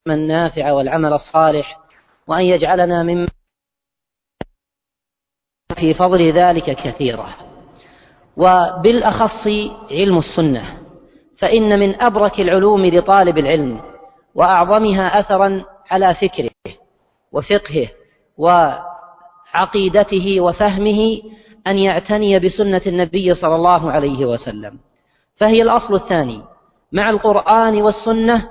النافع والعمل الصالح، وأن يجعلنا ممن في فضل ذلك كثيرا. وبالأخص علم السنة، فإن من أبرك العلوم لطالب العلم وأعظمها أثرا على فكره وفقهه وعقيدته وفهمه أن يعتني بسنة النبي صلى الله عليه وسلم، فهي الأصل الثاني مع القرآن والسنة،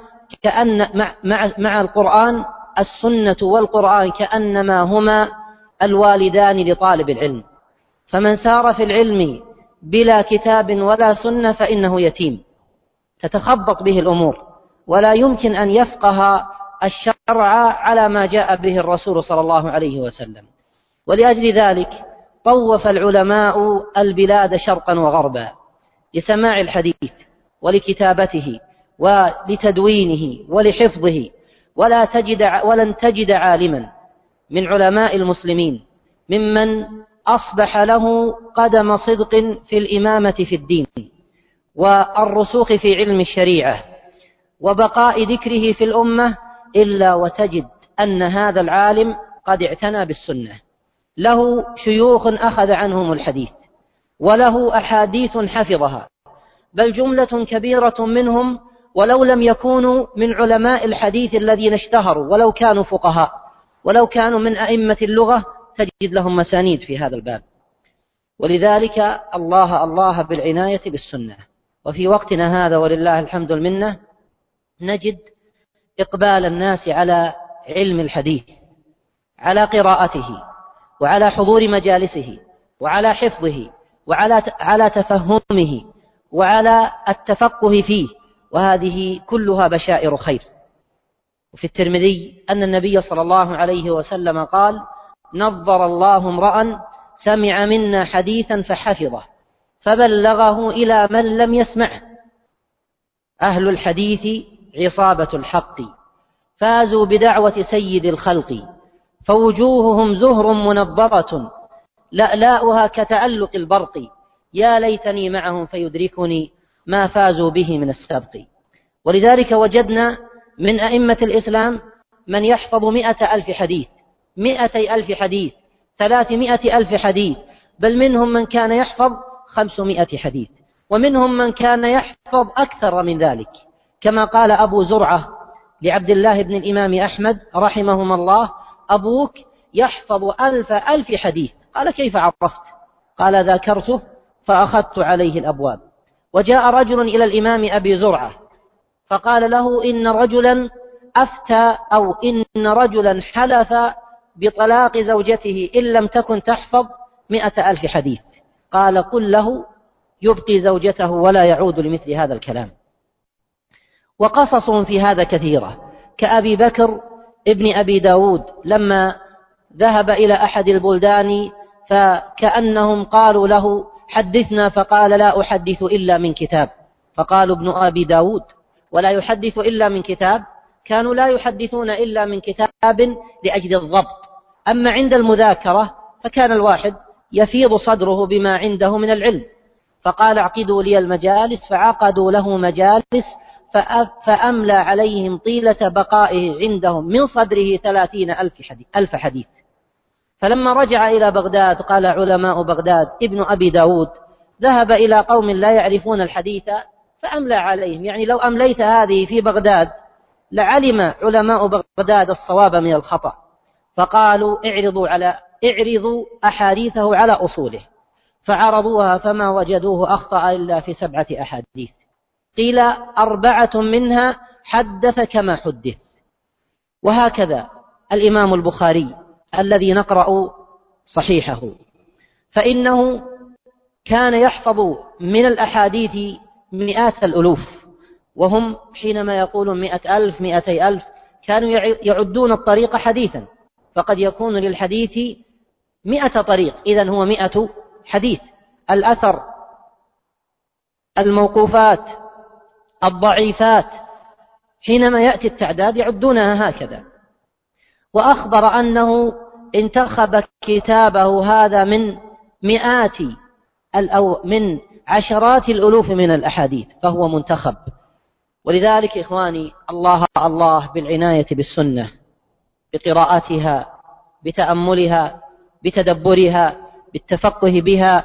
مع القرآن السنة والقرآن كأنما هما الوالدان لطالب العلم، فمن سار في العلم بلا كتاب ولا سنة فإنه يتيم تتخبط به الأمور، ولا يمكن أن يفقه الشرع على ما جاء به الرسول صلى الله عليه وسلم. ولأجل ذلك طوف العلماء البلاد شرقا وغربا لسماع الحديث ولكتابته ولتدوينه ولحفظه، ولن تجد عالما من علماء المسلمين ممن أصبح له قدم صدق في الإمامة في الدين والرسوخ في علم الشريعة وبقاء ذكره في الأمة إلا وتجد أن هذا العالم قد اعتنى بالسنة، له شيوخ أخذ عنهم الحديث، وله أحاديث حفظها، بل جملة كبيرة منهم ولو لم يكونوا من علماء الحديث الذين اشتهروا، ولو كانوا فقهاء، ولو كانوا من أئمة اللغة، تجد لهم مسانيد في هذا الباب. ولذلك الله بالعناية بالسنة. وفي وقتنا هذا ولله الحمد والمنة نجد إقبال الناس على علم الحديث، على قراءته وعلى حضور مجالسه وعلى حفظه وعلى تفهمه وعلى التفقه فيه، وهذه كلها بشائر خير. وفي الترمذي أن النبي صلى الله عليه وسلم قال: نظر الله امرأ سمع منا حديثا فحفظه فبلغه إلى من لم يسمعه. أهل الحديث عصابة الحق فازوا بدعوة سيد الخلق، فوجوههم زهر منضرة لألاؤها كتألق البرق، يا ليتني معهم فيدركني ما فازوا به من السبق. ولذلك وجدنا من أئمة الإسلام من يحفظ 100,000 حديث، 200,000 حديث، 300,000 حديث، بل منهم من كان يحفظ 500 حديث، ومنهم من كان يحفظ أكثر من ذلك، كما قال أبو زرعة لعبد الله بن الإمام أحمد رحمهما الله: أبوك يحفظ 1,000 حديث. قال: كيف عرفت؟ قال: ذاكرته فأخذت عليه الأبواب. وجاء رجل إلى الإمام أبي زرعة فقال له: إن رجلا أفتى، أو إن رجلا حلف بطلاق زوجته إن لم تكن تحفظ 100,000 حديث. قال: قل له يبقي زوجته ولا يعود لمثل هذا الكلام. وقصص في هذا كثيرة، كأبي بكر ابن أبي داود لما ذهب إلى أحد البلدان فكأنهم قالوا له: حدثنا، فقال: لا أحدث إلا من كتاب. فقالوا: ابن أبي داود ولا يحدث إلا من كتاب؟ كانوا لا يحدثون إلا من كتاب لأجل الضبط، أما عند المذاكرة فكان الواحد يفيض صدره بما عنده من العلم. فقال: اعقدوا لي المجالس، فعقدوا له مجالس فأملى عليهم طيلة بقائه عندهم من صدره 30,000 حديث. فلما رجع إلى بغداد قال علماء بغداد: ابن أبي داود ذهب إلى قوم لا يعرفون الحديث فأملى عليهم، يعني لو أمليت هذه في بغداد لعلم علماء بغداد الصواب من الخطأ. فقالوا: اعرضوا أحاديثه على أصوله، فعرضوها فما وجدوه أخطأ إلا في 7 أحاديث، قيل 4 منها حدث كما حدث. وهكذا الإمام البخاري الذي نقرأ صحيحه، فإنه كان يحفظ من الأحاديث 100,000، وهم حينما يقولون 100,000 200,000 كانوا يعدون الطريق حديثا، فقد يكون للحديث 100 طريق، إذن هو 100 حديث. الأثر، الموقوفات، الضعيفات، حينما يأتي التعداد يعدونها هكذا. وأخبر أنه انتخب كتابه هذا من من عشرات الألوف من الأحاديث، فهو منتخب. ولذلك إخواني، الله بالعناية بالسنة، بقراءتها، بتأملها، بتدبرها، بالتفقه بها،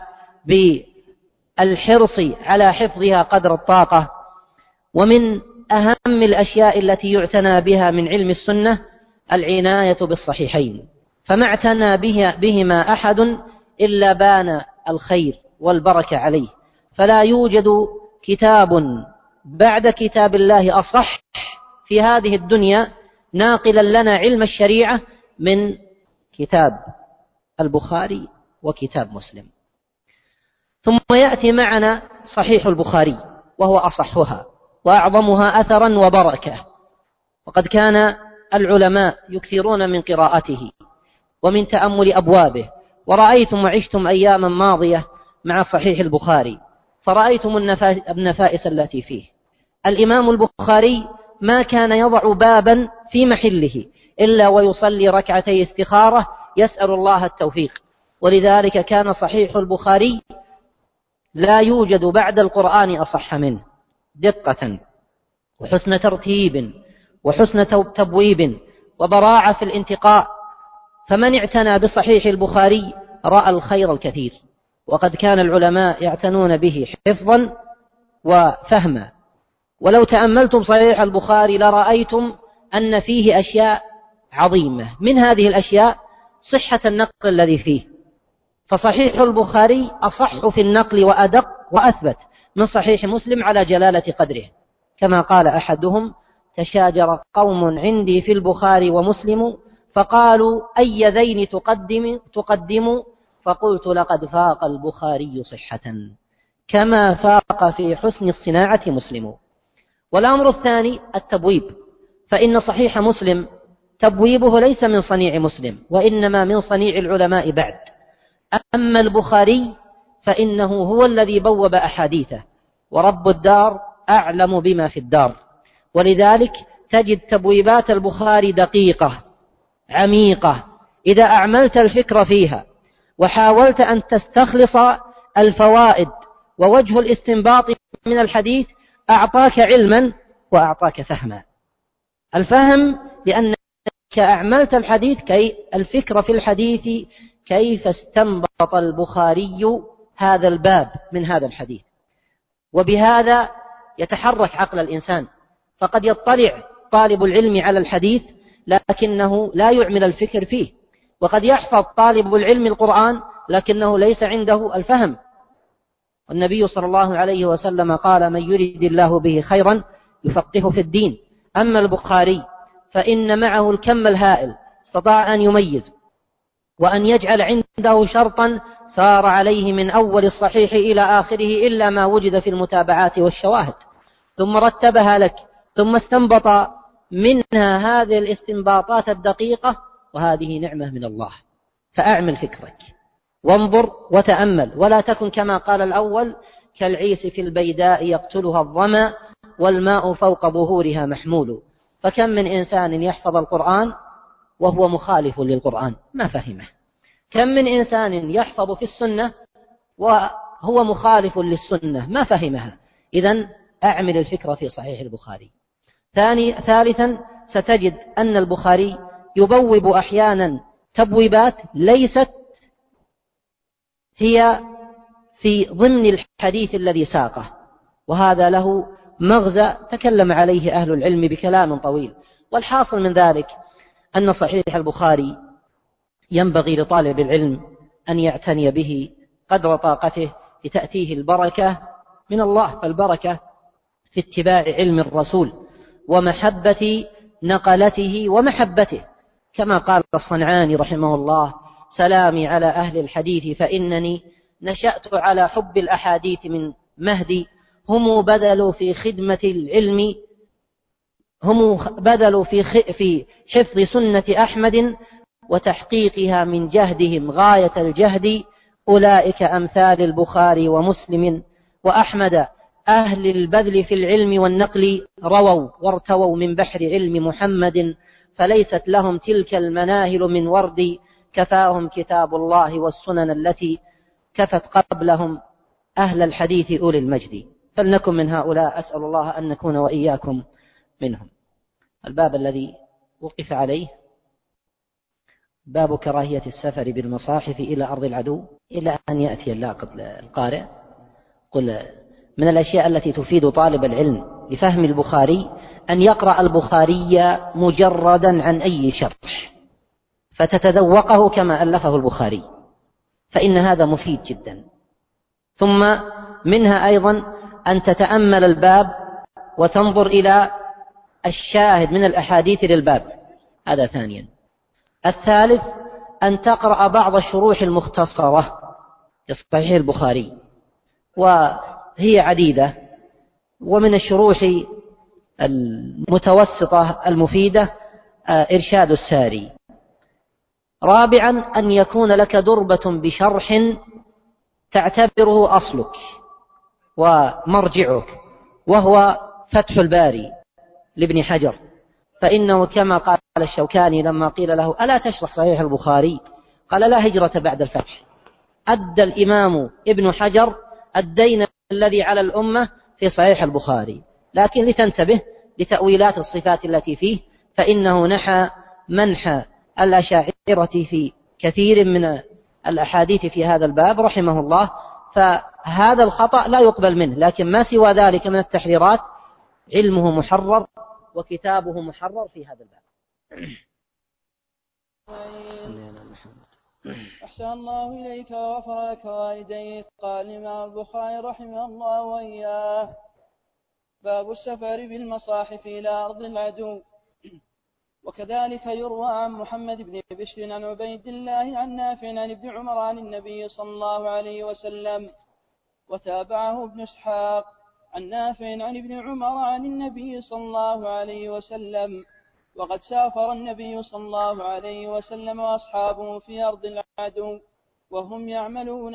بالحرص على حفظها قدر الطاقة. ومن أهم الأشياء التي يعتنى بها من علم السنة العناية بالصحيحين، فما اعتنى بهما أحد إلا بان الخير والبركة عليه. فلا يوجد كتاب بعد كتاب الله أصح في هذه الدنيا ناقلا لنا علم الشريعة من كتاب البخاري وكتاب مسلم. ثم يأتي معنا صحيح البخاري، وهو أصحها وأعظمها أثرا وبركة. وقد كان العلماء يكثرون من قراءته ومن تأمل أبوابه، ورأيتم وعشتم أياما ماضية مع صحيح البخاري فرأيتم النفائس التي فيه. الإمام البخاري ما كان يضع بابا في محله إلا ويصلي ركعتي استخارة يسأل الله التوفيق. ولذلك كان صحيح البخاري لا يوجد بعد القرآن أصح منه دقة وحسن ترتيب وحسن تبويب وبراعة في الانتقاء. فمن اعتنى بصحيح البخاري رأى الخير الكثير. وقد كان العلماء يعتنون به حفظا وفهما. ولو تأملتم صحيح البخاري لرأيتم أن فيه أشياء عظيمة. من هذه الأشياء صحة النقل الذي فيه، فصحيح البخاري أصح في النقل وأدق وأثبت من صحيح مسلم على جلالة قدره. كما قال أحدهم: تشاجر قوم عندي في البخاري ومسلم فقالوا أي ذين تقدم فقلت لقد فاق البخاري صحة كما فاق في حسن الصناعة مسلم. والأمر الثاني التبويب، فإن صحيح مسلم تبويبه ليس من صنيع مسلم وإنما من صنيع العلماء بعد. أما البخاري فإنه هو الذي بوب أحاديثه، ورب الدار أعلم بما في الدار. ولذلك تجد تبويبات البخاري دقيقة عميقة. إذا أعملت الفكر فيها وحاولت أن تستخلص الفوائد ووجه الاستنباط من الحديث أعطاك علما وأعطاك فهما. الفهم لأنك أعملت الفكر في الحديث كيف استنبط البخاري هذا الباب من هذا الحديث. وبهذا يتحرك عقل الإنسان. فقد يطلع طالب العلم على الحديث لكنه لا يعمل الفكر فيه، وقد يحفظ طالب العلم القرآن لكنه ليس عنده الفهم. والنبي صلى الله عليه وسلم قال: من يريد الله به خيرا يفقهه في الدين. أما البخاري فإن معه الكم الهائل، استطاع أن يميز وأن يجعل عنده شرطا سار عليه من أول الصحيح إلى آخره إلا ما وجد في المتابعات والشواهد، ثم رتبها لك، ثم استنبط منها هذه الاستنباطات الدقيقة، وهذه نعمة من الله. فأعمل فكرك وانظر وتأمل، ولا تكن كما قال الأول كالعيس في البيداء يقتلها الظما والماء فوق ظهورها محمول. فكم من إنسان يحفظ القرآن وهو مخالف للقرآن ما فهمه، كم من إنسان يحفظ في السنة وهو مخالف للسنة ما فهمها. إذن أعمل الفكرة في صحيح البخاري. ثالثا ستجد أن البخاري يبوب أحيانا تبويبات ليست هي في ضمن الحديث الذي ساقه، وهذا له مغزى تكلم عليه أهل العلم بكلام طويل. والحاصل من ذلك أن صحيح البخاري ينبغي لطالب العلم أن يعتني به قدر طاقته لتأتيه البركة من الله. فالبركة في اتباع علم الرسول ومحبة نقلته ومحبته، كما قال الصنعاني رحمه الله: سلامي على أهل الحديث فإنني نشأت على حب الأحاديث من مهدي، هم بذلوا في خدمة العلم، هم بذلوا في حفظ سنة أحمد وتحقيقها من جهدهم غاية الجهد، أولئك أمثال البخاري ومسلم وأحمد، أهل البذل في العلم والنقل رووا وارتووا من بحر علم محمد، فليست لهم تلك المناهل من ورد، كفاهم كتاب الله والسنن التي كفت قبلهم أهل الحديث أولي المجد. فلنكن من هؤلاء، أسأل الله أن نكون وإياكم منهم. الباب الذي وقف عليه باب كراهية السفر بالمصاحف إلى أرض العدو، إلى أن يأتي اللاقط القارئ. قل من الأشياء التي تفيد طالب العلم لفهم البخاري أن يقرأ البخاري مجردا عن أي شرح، فتتذوقه كما ألفه البخاري، فإن هذا مفيد جدا. ثم منها أيضا أن تتأمل الباب وتنظر إلى الشاهد من الأحاديث للباب، هذا ثانيا. الثالث أن تقرأ بعض الشروح المختصرة لصحيح البخاري، وهي عديدة، ومن الشروح المتوسطة المفيدة إرشاد الساري. رابعا أن يكون لك دربة بشرح تعتبره أصلك ومرجعك، وهو فتح الباري لابن حجر، فإنه كما قال الشوكاني لما قيل له ألا تشرح صحيح البخاري؟ قال لا هجرة بعد الفتح. أدى الإمام ابن حجر الدين الذي على الأمة في صحيح البخاري، لكن لتنتبه لتأويلات الصفات التي فيه، فإنه نحى منحى الأشاعرة في كثير من الأحاديث في هذا الباب رحمه الله، فهذا الخطأ لا يقبل منه، لكن ما سوى ذلك من التحريرات علمه محرر وكتابه محرر في هذا الباب. أحسن الله إليك وغفر لك والديك. قال الإمام البخاري رحمه الله وإياه: باب السفر بالمصاحف إلى أرض العدو. وكذلك يروى عن محمد بن بشر عن عبيد الله عن نافع عن ابن عمر عن النبي صلى الله عليه وسلم، وتابعه ابن إسحاق عن نافع عن ابن عمر عن النبي صلى الله عليه وسلم. وقد سافر النبي صلى الله عليه وسلم وأصحابه في أرض العدو وهم يحملون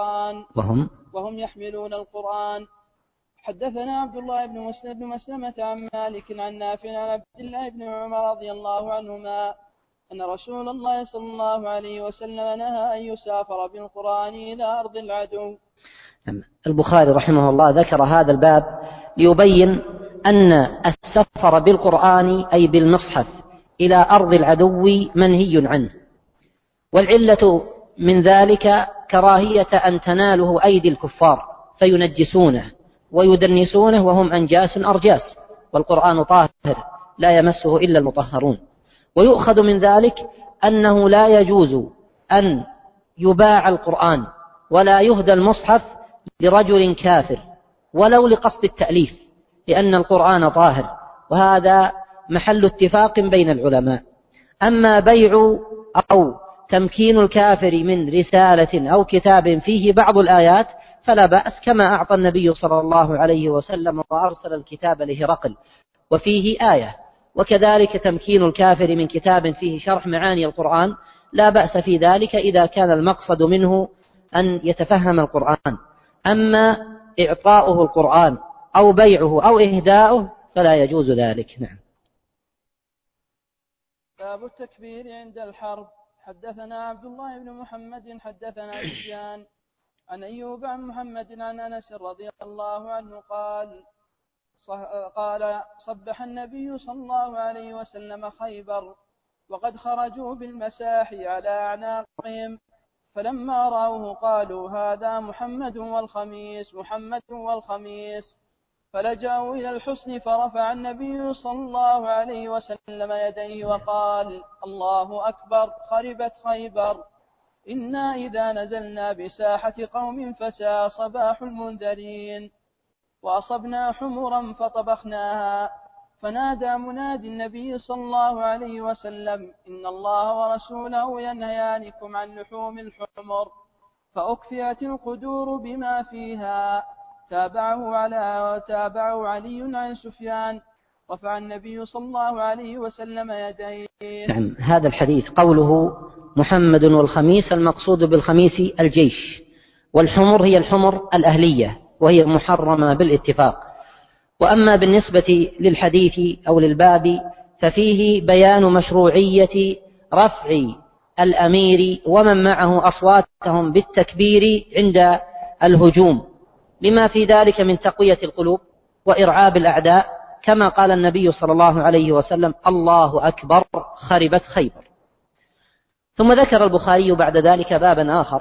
القرآن. حدثنا عبد الله بن مسلمة عن مالك عن نافع عن عبد الله بن عمر رضي الله عنهما أن رسول الله صلى الله عليه وسلم نهى أن يسافر بالقرآن إلى أرض العدو. البخاري رحمه الله ذكر هذا الباب ليبين أن السفر بالقرآن أي بالمصحف إلى أرض العدو منهي عنه، والعلة من ذلك كراهية أن تناله أيدي الكفار فينجسونه ويدنسونه وهم أنجاس أرجاس، والقرآن طاهر لا يمسه إلا المطهرون. ويؤخذ من ذلك أنه لا يجوز أن يباع القرآن ولا يهدى المصحف لرجل كافر ولو لقصد التأليف، لأن القرآن طاهر، وهذا محل اتفاق بين العلماء. أما بيع أو تمكين الكافر من رسالة أو كتاب فيه بعض الآيات فلا بأس، كما أعطى النبي صلى الله عليه وسلم وأرسل الكتاب لهرقل وفيه آية. وكذلك تمكين الكافر من كتاب فيه شرح معاني القرآن لا بأس في ذلك إذا كان المقصد منه أن يتفهم القرآن. أما إعطاؤه القرآن أو بيعه أو إهداؤه فلا يجوز ذلك. نعم. باب التكبير عند الحرب. حدثنا عبد الله بن محمد حدثنا سفيان عن أيوب عن محمد عن أنس رضي الله عنه قال صبح النبي صلى الله عليه وسلم خيبر وقد خرجوا بالمساحي على أعناقهم، فلما رأوه قالوا هذا محمد والخميس، فلجأوا إلى الحصن، فرفع النبي صلى الله عليه وسلم يديه وقال الله أكبر، خربت خيبر، إنا إذا نزلنا بساحة قوم فساء صباح المنذرين، وأصبنا حمرا فطبخناها، فنادى منادي النبي صلى الله عليه وسلم إن الله ورسوله ينهيانكم عن لحوم الحمر، فأكفئت القدور بما فيها. تابعه علي عن سفيان. رفع النبي صلى الله عليه وسلم يديه. نعم. هذا الحديث قوله محمد والخميس، المقصود بالخميس الجيش، والحمر هي الحمر الأهلية وهي محرمة بالاتفاق. وأما بالنسبة للحديث أو للباب ففيه بيان مشروعية رفع الأمير ومن معه أصواتهم بالتكبير عند الهجوم، لما في ذلك من تقوية القلوب وإرعاب الأعداء، كما قال النبي صلى الله عليه وسلم: الله أكبر خربت خيبر. ثم ذكر البخاري بعد ذلك بابا آخر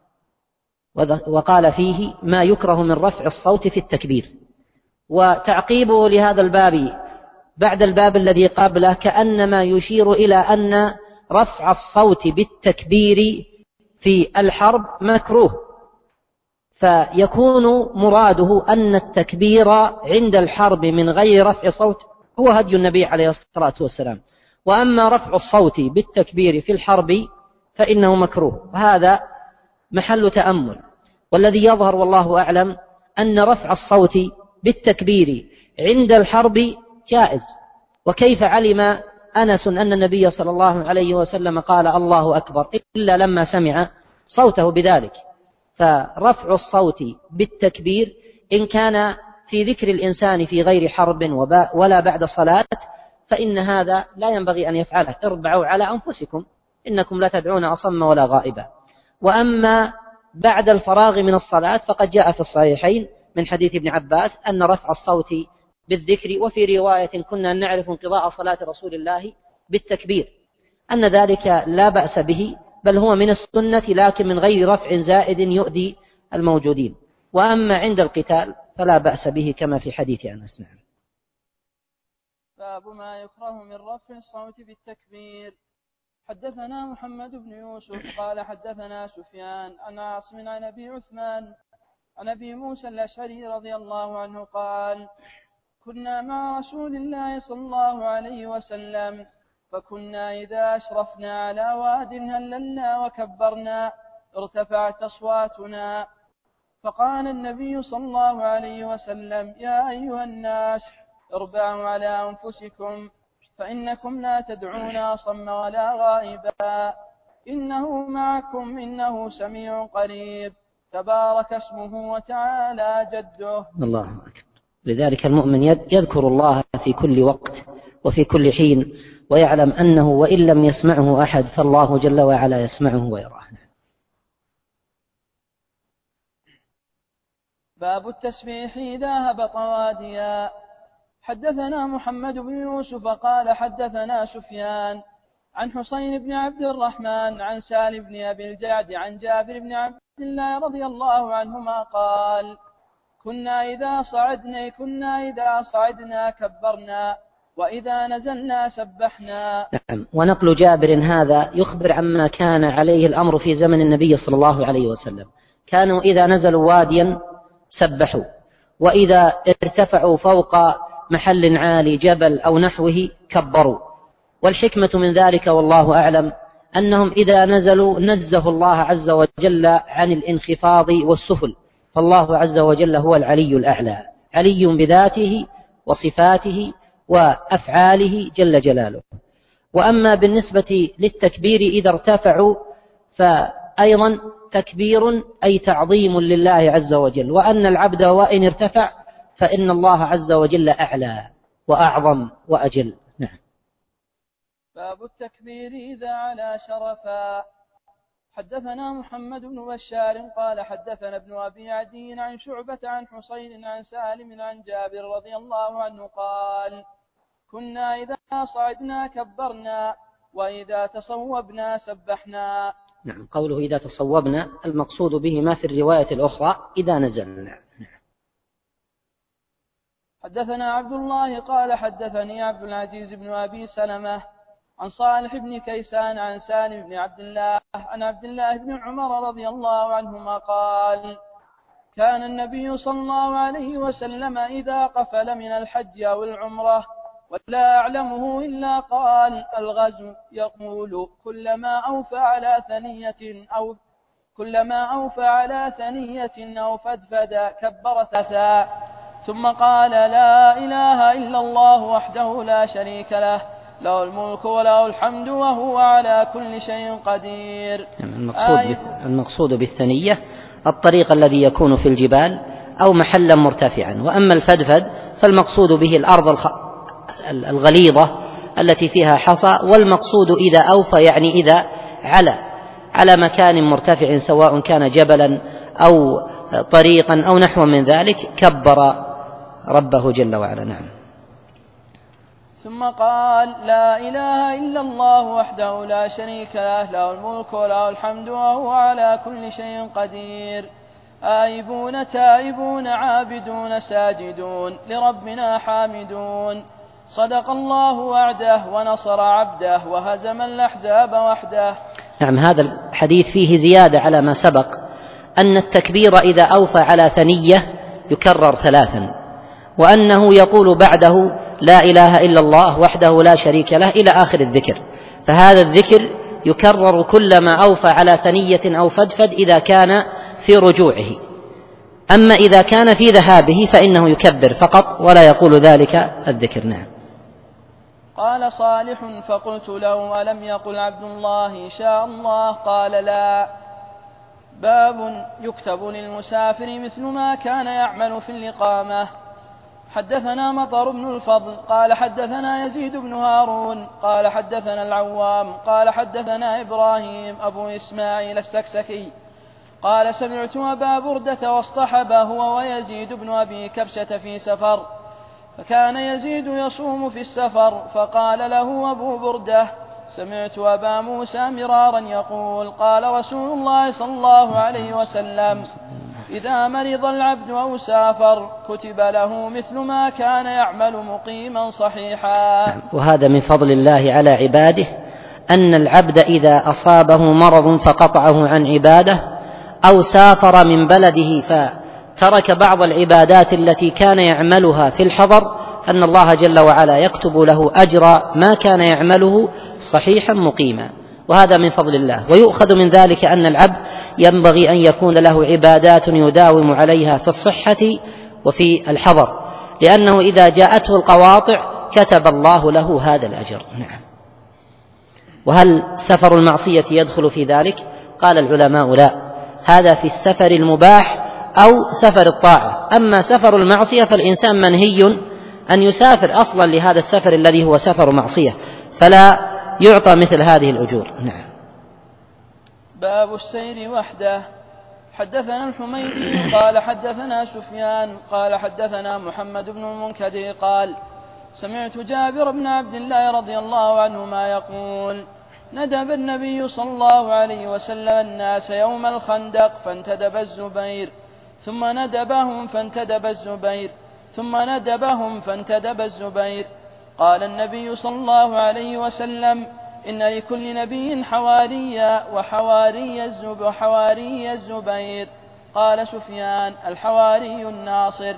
وقال فيه: ما يكره من رفع الصوت في التكبير. وتعقيبه لهذا الباب بعد الباب الذي قبله كأنما يشير إلى أن رفع الصوت بالتكبير في الحرب مكروه، فيكون مراده أن التكبير عند الحرب من غير رفع صوت هو هدي النبي عليه الصلاة والسلام، وأما رفع الصوت بالتكبير في الحرب فإنه مكروه، وهذا محل تأمل. والذي يظهر والله أعلم أن رفع الصوت بالتكبير عند الحرب جائز. وكيف علم أنس أن النبي صلى الله عليه وسلم قال الله أكبر إلا لما سمع صوته بذلك؟ فرفع الصوت بالتكبير إن كان في ذكر الإنسان في غير حرب ولا بعد صلاة فإن هذا لا ينبغي أن يفعله. اربعوا على أنفسكم إنكم لا تدعون أصم ولا غائبا. وأما بعد الفراغ من الصلاة فقد جاء في الصحيحين من حديث ابن عباس أن رفع الصوت بالذكر، وفي رواية كنا نعرف انقضاء صلاة رسول الله بالتكبير، أن ذلك لا بأس به، بل هو من السنة لكن من غير رفع زائد يؤذي الموجودين. وأما عند القتال فلا بأس به كما في حديث أنس. نعم. باب ما يكره من رفع الصوت بالتكبير. حدثنا محمد بن يوسف قال حدثنا سفيان عن عاصم عن أبي عثمان عن أبي موسى الأشعري رضي الله عنه قال: كنا مع رسول الله صلى الله عليه وسلم، فكنا إذا أشرفنا على واد هللنا وكبرنا ارتفعت أصواتنا، فقال النبي صلى الله عليه وسلم: يا أيها الناس اربعوا على أنفسكم، فإنكم لا تدعون أصم ولا غائبا، إنه معكم إنه سميع قريب، تبارك اسمه وتعالى جده. الله أكبر. لذلك المؤمن يذكر الله في كل وقت وفي كل حين، ويعلم أنه وإن لم يسمعه أحد فالله جل وعلا يسمعه ويراه. باب التسبيح إذا هبط واديا. حدثنا محمد بن يوسف قال حدثنا سفيان عن حسين بن عبد الرحمن عن سالم بن أبي الجعد عن جابر بن عبد الله رضي الله عنهما قال: كنا إذا صعدنا كبرنا وإذا نزلنا سبحنا. نعم. ونقل جابر هذا يخبر عما كان عليه الأمر في زمن النبي صلى الله عليه وسلم. كانوا إذا نزلوا واديا سبحوا، وإذا ارتفعوا فوق محل عالي جبل أو نحوه كبروا. والحكمة من ذلك والله أعلم أنهم إذا نزلوا نزه الله عز وجل عن الانخفاض والسفل، فالله عز وجل هو العلي الأعلى، علي بذاته وصفاته وأفعاله جل جلاله. وأما بالنسبة للتكبير إذا ارتفعوا فأيضا تكبير أي تعظيم لله عز وجل، وأن العبد وإن ارتفع فإن الله عز وجل أعلى وأعظم وأجل. نعم. باب التكبير إذا علا شرفا. حدثنا محمد بن بشار قال حدثنا ابن أبي عدي عن شعبة عن حسين عن سالم عن جابر رضي الله عنه قال: كنا إذا صعدنا كبرنا وإذا تصوبنا سبحنا. نعم. قوله إذا تصوبنا المقصود به ما في الرواية الأخرى إذا نزلنا. حدثنا عبد الله قال حدثني عبد العزيز بن أبي سلمة عن صالح بن كيسان عن سالم بن عبد الله عن عبد الله بن عمر رضي الله عنهما قال: كان النبي صلى الله عليه وسلم إذا قفل من الحج أو العمرة ولا أعلمه إلا قال الغزو يقول كلما أوفى على ثنية أو فدفد كبر ثلاثا ثم قال: لا إله إلا الله وحده لا شريك له، له الملك وله الحمد وهو على كل شيء قدير. المقصود بالثنية الطريق الذي يكون في الجبال أو محلا مرتفعا. وأما الفدفد فالمقصود به الأرض الغليظة التي فيها حصى، والمقصود إذا أوفى يعني إذا على مكان مرتفع سواء كان جبلا أو طريقا أو نحو من ذلك كبر ربه جل وعلا. نعم. ثم قال: لا إله إلا الله وحده لا شريك له، له الملك وله الحمد وهو على كل شيء قدير. آيبون تائبون عابدون ساجدون لربنا حامدون. صدق الله وعده ونصر عبده وهزم الأحزاب وحده. نعم، هذا الحديث فيه زيادة على ما سبق، أن التكبير إذا أوفى على ثنية يكرر 3، وأنه يقول بعده: لا إله إلا الله وحده لا شريك له، إلى آخر الذكر. فهذا الذكر يكرر كلما أوفى على ثنية أو فدفد إذا كان في رجوعه. أما إذا كان في ذهابه فإنه يكبر فقط ولا يقول ذلك الذكر. نعم. قال صالح: فقلت له: ألم يقل عبد الله شاء الله؟ قال: لا. باب يكتب للمسافر مثل ما كان يعمل في الإقامة. حدثنا مطر بن الفضل قال حدثنا يزيد بن هارون قال حدثنا العوام قال حدثنا إبراهيم أبو إسماعيل السكسكي قال: سمعت أبا بردة واصطحب هو ويزيد بن أبي كبشة في سفر، فكان يزيد يصوم في السفر، فقال له أبو بردة: سمعت أبا موسى مرارا يقول: قال رسول الله صلى الله عليه وسلم: إذا مرض العبد أو سافر كتب له مثل ما كان يعمل مقيما صحيحا. وهذا من فضل الله على عباده، أن العبد إذا أصابه مرض فقطعه عن عباده أو سافر من بلده فترك بعض العبادات التي كان يعملها في الحضر، أن الله جل وعلا يكتب له أجر ما كان يعمله صحيحا مقيما، وهذا من فضل الله. ويؤخذ من ذلك أن العبد ينبغي أن يكون له عبادات يداوم عليها في الصحة وفي الحضر، لأنه إذا جاءته القواطع كتب الله له هذا الأجر. نعم. وهل سفر المعصية يدخل في ذلك؟ قال العلماء: لا، هذا في السفر المباح أو سفر الطاعة. أما سفر المعصية فالإنسان منهي أن يسافر أصلا لهذا السفر الذي هو سفر معصية، فلا يعطى مثل هذه الأجور. نعم. باب السير وحده. حدثنا الحميدي قال حدثنا سفيان قال حدثنا محمد بن المنكدر قال: سمعت جابر بن عبد الله رضي الله عنهما يقول: ندب النبي صلى الله عليه وسلم الناس يوم الخندق فانتدب الزبير، ثم ندبهم فانتدب الزبير، ثم ندبهم فانتدب الزبير. قال النبي صلى الله عليه وسلم: إن لكل نبي حواريا وحواري الزبير. قال سفيان: الحواري الناصر.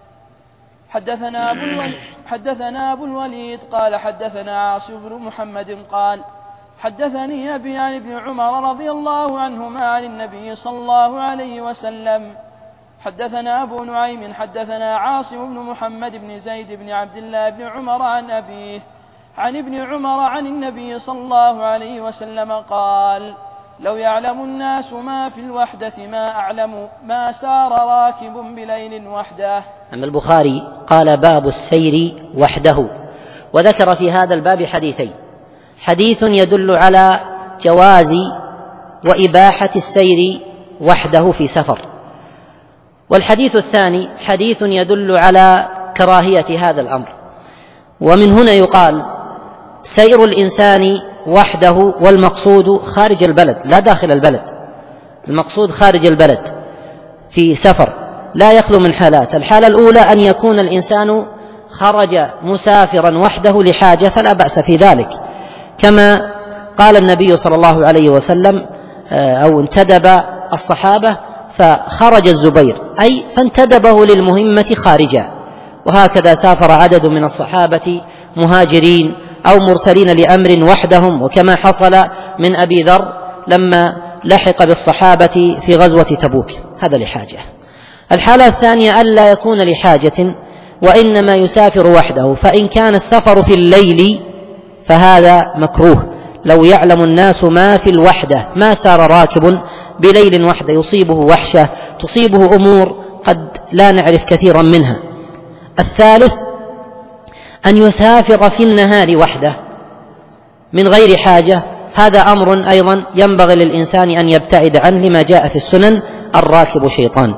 حدثنا أبو الوليد قال حدثنا عاصم بن محمد قال: حدثني أبي عن ابن عمر رضي الله عنهما عن النبي صلى الله عليه وسلم. حدثنا أبو نعيم حدثنا عاصم بن محمد بن زيد بن عبد الله بن عمر عن أبيه عن ابن عمر عن النبي صلى الله عليه وسلم قال: لو يعلم الناس ما في الوحدة ما أعلم ما سار راكب بليل وحده. أما البخاري قال: باب السير وحده، وذكر في هذا الباب حديثين: حديث يدل على جواز وإباحة السير وحده في سفر، والحديث الثاني حديث يدل على كراهية هذا الأمر. ومن هنا يقال: سير الإنسان وحده، والمقصود خارج البلد لا داخل البلد، المقصود خارج البلد في سفر لا يخلو من حالات. الحالة الأولى أن يكون الإنسان خرج مسافرا وحده لحاجة فلا بأس في ذلك، كما قال النبي صلى الله عليه وسلم: أو انتدب الصحابة فخرج الزبير، أي فانتدبه للمهمة خارجا. وهكذا سافر عدد من الصحابة مهاجرين أو مرسلين لأمر وحدهم، وكما حصل من أبي ذر لما لحق بالصحابة في غزوة تبوك، هذا لحاجة. الحالة الثانية ألا يكون لحاجة وإنما يسافر وحده، فإن كان السفر في الليل فهذا مكروه. لو يعلم الناس ما في الوحدة ما سار راكب بليل وحده، يصيبه وحشة، تصيبه أمور قد لا نعرف كثيرا منها. الثالث أن يسافر في النهار وحده من غير حاجة، هذا أمر أيضا ينبغي للإنسان أن يبتعد عنه، لما جاء في السنن: الراكب شيطان.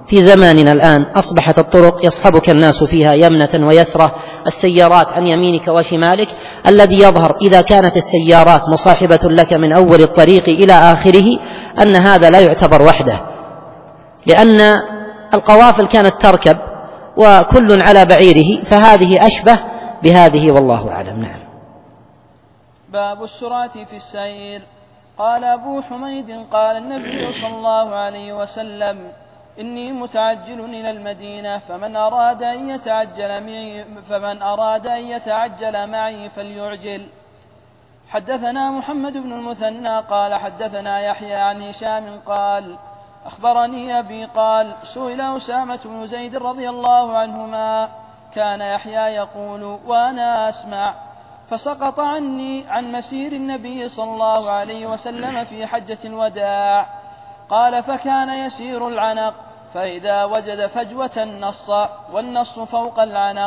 في زماننا الآن أصبحت الطرق يصحبك الناس فيها يمنة ويسرة، السيارات عن يمينك وشمالك. الذي يظهر إذا كانت السيارات مصاحبة لك من أول الطريق إلى آخره أن هذا لا يعتبر وحده، لأن القوافل كانت تركب وكل على بعيره، فهذه أشبه بهذه والله أعلم. نعم. باب السرعة في السير. قال أبو حميد قال النبي صلى الله عليه وسلم: إني متعجل إلى المدينة فمن أراد أن يتعجل معي فليعجل. حدثنا محمد بن المثنى قال حدثنا يحيى عن هشام قال أخبرني أبي قال سئل أسامة بن زيد رضي الله عنهما كان يحيى يقول وأنا أسمع فسقط عني عن مسير النبي صلى الله عليه وسلم في حجة الوداع. قال فكان يسير العنق فإذا وجد فجوة نص والنص فوق العنق.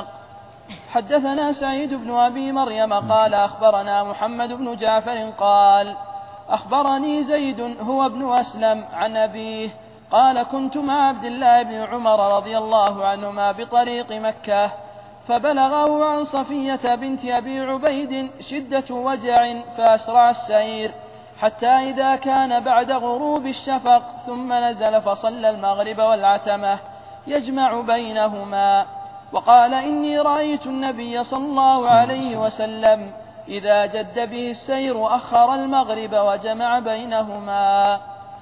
حدثنا سعيد بن أبي مريم قال أخبرنا محمد بن جعفر قال أخبرني زيد هو ابن أسلم عن أبيه قال كنت مع عبد الله بن عمر رضي الله عنهما بطريق مكة فبلغه عن صفية بنت أبي عبيد شدة وجع فأسرع السير حتى إذا كان بعد غروب الشفق ثم نزل فصلى المغرب والعتمة يجمع بينهما. وقال إني رأيت النبي صلى الله عليه وسلم إذا جد به السير أخر المغرب وجمع بينهما.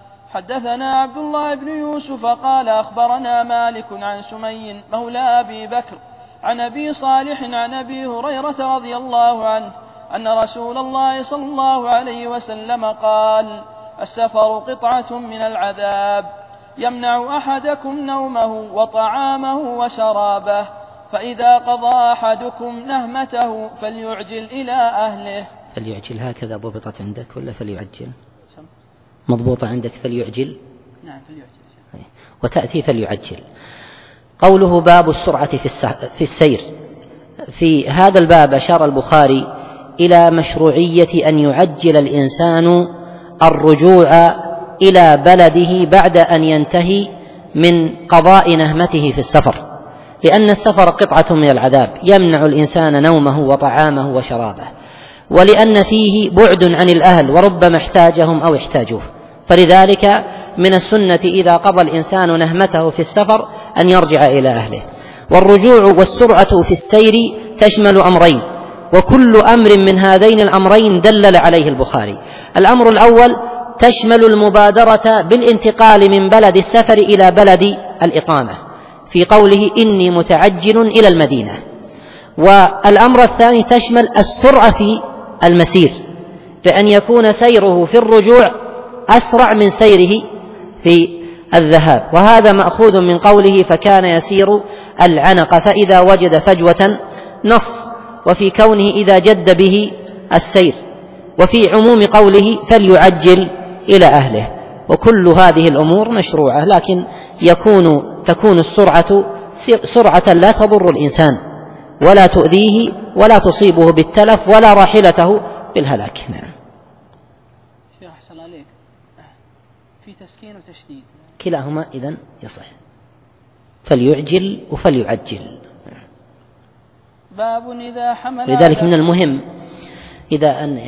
حدثنا عبد الله بن يوسف قال أخبرنا مالك عن سمي مولى أبي بكر عن أبي صالح عن أبي هريرة رضي الله عنه أن رسول الله صلى الله عليه وسلم قال السفر قطعة من العذاب يمنع أحدكم نومه وطعامه وشرابه فإذا قضى أحدكم نهمته فليعجل إلى أهله. فليعجل هكذا ضبطت عندك ولا فليعجل؟ مضبوطة عندك فليعجل؟ نعم فليعجل. وتأتي فليعجل. قوله باب السرعة في السير. في هذا الباب أشار البخاري إلى مشروعية أن يعجل الإنسان الرجوع إلى بلده بعد أن ينتهي من قضاء نهمته في السفر، لأن السفر قطعة من العذاب يمنع الإنسان نومه وطعامه وشرابه، ولأن فيه بعد عن الأهل وربما احتاجهم أو احتاجوه، فلذلك من السنة إذا قضى الإنسان نهمته في السفر أن يرجع إلى أهله. والرجوع والسرعة في السير تشمل أمرين، وكل أمر من هذين الأمرين دلل عليه البخاري. الأمر الأول تشمل المبادرة بالانتقال من بلد السفر إلى بلد الإقامة في قوله إني متعجل إلى المدينة. والأمر الثاني تشمل السرعة في المسير، بأن يكون سيره في الرجوع أسرع من سيره في الذهاب، وهذا مأخوذ من قوله فكان يسير العنق فإذا وجد فجوة نص، وفي كونه إذا جد به السير، وفي عموم قوله فليعجل إلى أهله. وكل هذه الأمور مشروعة، لكن تكون السرعة سرعة لا تضر الإنسان ولا تؤذيه ولا تصيبه بالتلف ولا راحلته بالهلاك. نعم. شيخ أحسن عليك، في تسكين وتشديد كلاهما إذن يصح، فليعجل وفليعجل. باب إذا حمل. لذلك من المهم إذا أن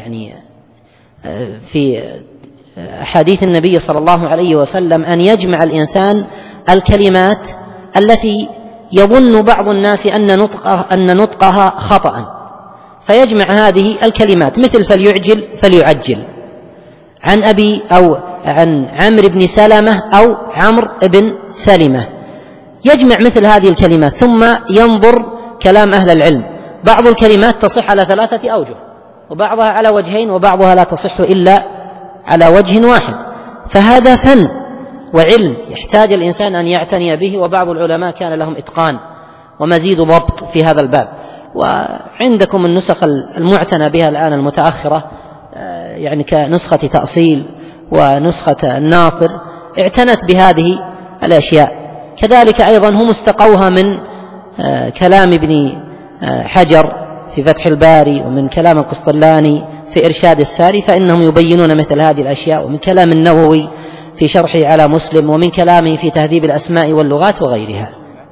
في حديث النبي صلى الله عليه وسلم أن يجمع الإنسان الكلمات التي يظن بعض الناس أن نطقها خطأ، فيجمع هذه الكلمات مثل فليعجل فليعجل عن أبي أو عن عمرو بن سلمة أو عمرو بن سلمة، يجمع مثل هذه الكلمات ثم ينظر كلام أهل العلم. بعض الكلمات تصح على 3 أوجه، وبعضها على وجهين، وبعضها لا تصح إلا على وجه واحد، فهذا فن وعلم يحتاج الإنسان أن يعتني به، وبعض العلماء كان لهم إتقان ومزيد ضبط في هذا الباب. وعندكم النسخ المعتنى بها الآن المتأخرة كنسخة تأصيل ونسخة الناصر اعتنت بهذه الأشياء. كذلك أيضا هم استقوها من كلام ابن حجر في فتح الباري ومن كلام القسطلاني في إرشاد الساري، فإنهم يبينون مثل هذه الأشياء، ومن كلام النووي في شرحه على مسلم، ومن كلامه في تهذيب الأسماء واللغات وغيرها.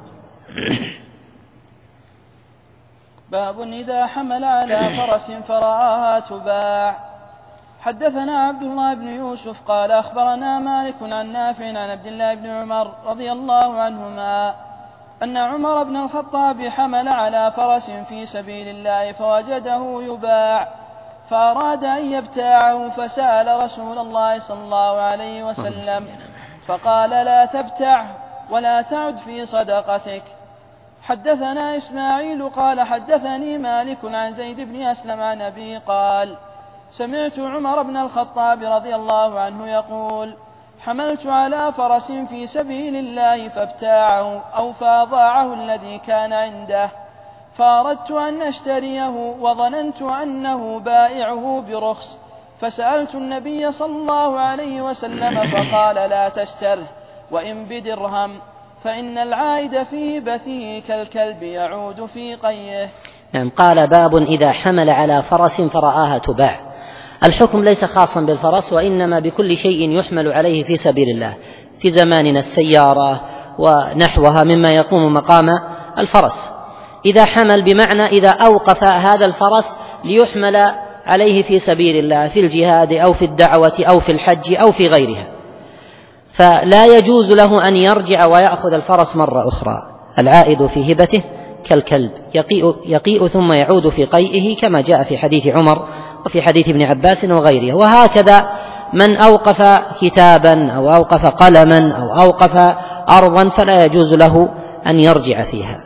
باب إذا حمل على فرس فرآها تباع. حدثنا عبد الله بن يوسف قال أخبرنا مالك عن نافع عن عبد الله بن عمر رضي الله عنهما أن عمر بن الخطاب حمل على فرس في سبيل الله فوجده يباع فأراد أن يبتاعه، فسأل رسول الله صلى الله عليه وسلم فقال لا تبتعه ولا تعد في صدقتك. حدثنا إسماعيل قال حدثني مالك عن زيد بن أسلم عن أبي قال سمعت عمر بن الخطاب رضي الله عنه يقول حملت على فرس في سبيل الله فابتاعه أو فأضاعه الذي كان عنده، فأردت أن أشتريه وظننت أنه بائعه برخص، فسألت النبي صلى الله عليه وسلم فقال لا تشتره وإن بدرهم، فإن العائد في هبته كالكلب يعود في قيه. نعم. قال باب إذا حمل على فرس فرآها تباع. الحكم ليس خاصا بالفرس، وإنما بكل شيء يحمل عليه في سبيل الله، في زماننا السيارة ونحوها مما يقوم مقام الفرس. إذا حمل بمعنى إذا أوقف هذا الفرس ليحمل عليه في سبيل الله في الجهاد أو في الدعوة أو في الحج أو في غيرها، فلا يجوز له أن يرجع ويأخذ الفرس مرة أخرى. العائد في هبته كالكلب يقيء ثم يعود في قيئه، كما جاء في حديث عمر وفي حديث ابن عباس وغيره. وهكذا من أوقف كتابا أو أوقف قلما أو أوقف أرضا فلا يجوز له أن يرجع فيها.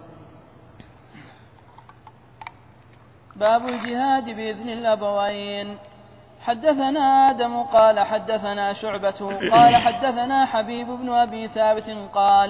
باب الجهاد بإذن الأبوين. حدثنا آدم قال حدثنا شعبة قال حدثنا حبيب بن أبي ثابت قال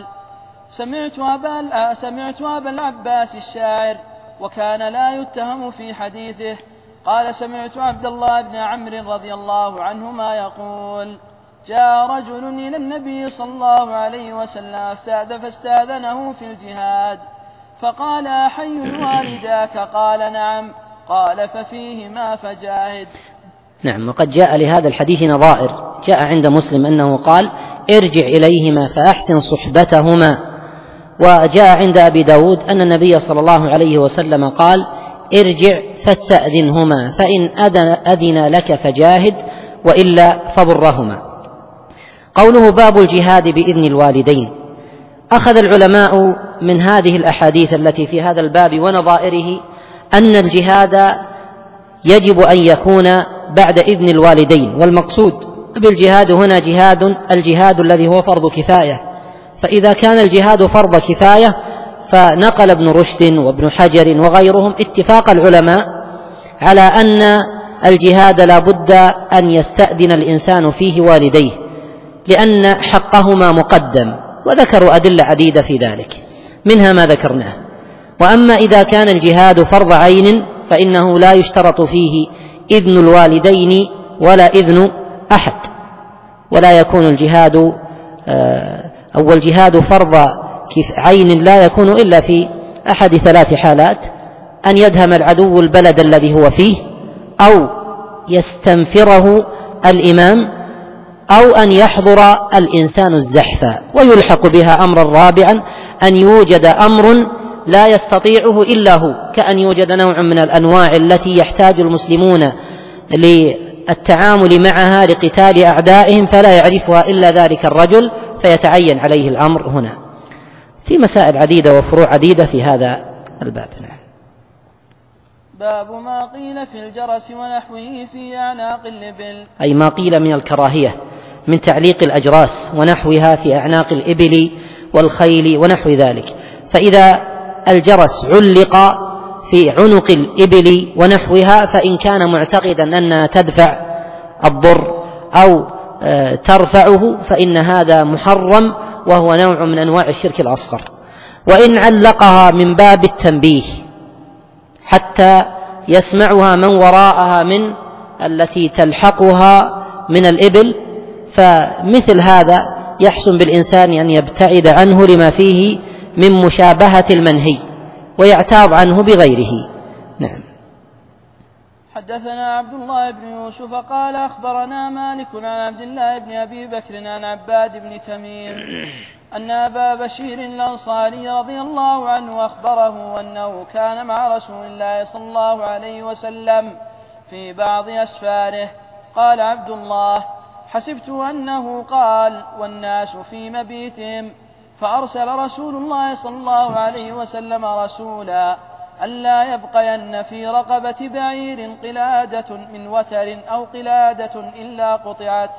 سمعت أبا العباس الشاعر وكان لا يتهم في حديثه قال سمعت عبد الله بن عمرو رضي الله عنهما يقول جاء رجل إلى النبي صلى الله عليه وسلم فاستأذنه في الجهاد، فقال أحي والداك؟ قال نعم. قال ففيهما فجاهد. نعم. وقد جاء لهذا الحديث نظائر. جاء عند مسلم أنه قال ارجع إليهما فأحسن صحبتهما. وجاء عند أبي داود أن النبي صلى الله عليه وسلم قال ارجع فاستأذنهما فإن أذن لك فجاهد وإلا فضرهما. قوله باب الجهاد بإذن الوالدين. أخذ العلماء من هذه الأحاديث التي في هذا الباب ونظائره أن الجهاد يجب أن يكون بعد إذن الوالدين، والمقصود بالجهاد هنا الجهاد الذي هو فرض كفاية. فإذا كان الجهاد فرض كفاية فنقل ابن رشد وابن حجر وغيرهم اتفاق العلماء على أن الجهاد لا بد أن يستأذن الإنسان فيه والديه، لأن حقهما مقدم، وذكروا أدلة عديدة في ذلك منها ما ذكرناه. وأما إذا كان الجهاد فرض عين فإنه لا يشترط فيه إذن الوالدين ولا إذن أحد، ولا يكون الجهاد الجهاد فرض عين لا يكون إلا في أحد ثلاث حالات: أن يدهم العدو البلد الذي هو فيه، أو يستنفره الإمام، أو أن يحضر الإنسان الزحف. ويلحق بها أمرا رابعا: أن يوجد أمر لا يستطيعه إلا هو، كأن يوجد نوع من الأنواع التي يحتاج المسلمون للتعامل معها لقتال أعدائهم فلا يعرفها إلا ذلك الرجل، فيتعين عليه الأمر هنا. في مسائل عديدة وفروع عديدة في هذا الباب. باب ما قيل في الجرس ونحوه في أعناق الإبل، أي ما قيل من الكراهية من تعليق الأجراس ونحوها في أعناق الإبل والخيل ونحو ذلك. فإذا الجرس علق في عنق الإبل ونحوها فإن كان معتقدا أنها تدفع الضر أو ترفعه فإن هذا محرم، وهو نوع من أنواع الشرك الأصغر. وإن علقها من باب التنبيه حتى يسمعها من وراءها من التي تلحقها من الإبل، فمثل هذا يحسن بالإنسان أن يبتعد عنه لما فيه من مشابهة المنهي ويعتاض عنه بغيره. نعم. حدثنا عبد الله بن يوسف قال أخبرنا مالك عن عبد الله بن أبي بكر عن عباد بن تميم أن أبا بشير الأنصاري رضي الله عنه أخبره أنه كان مع رسول الله صلى الله عليه وسلم في بعض أسفاره. قال عبد الله: حسبت أنه قال: والناس في مبيتهم، فأرسل رسول الله صلى الله عليه وسلم رسولا ألا يبقين في رقبة بعير قلادة من وتر أو قلادة إلا قطعت.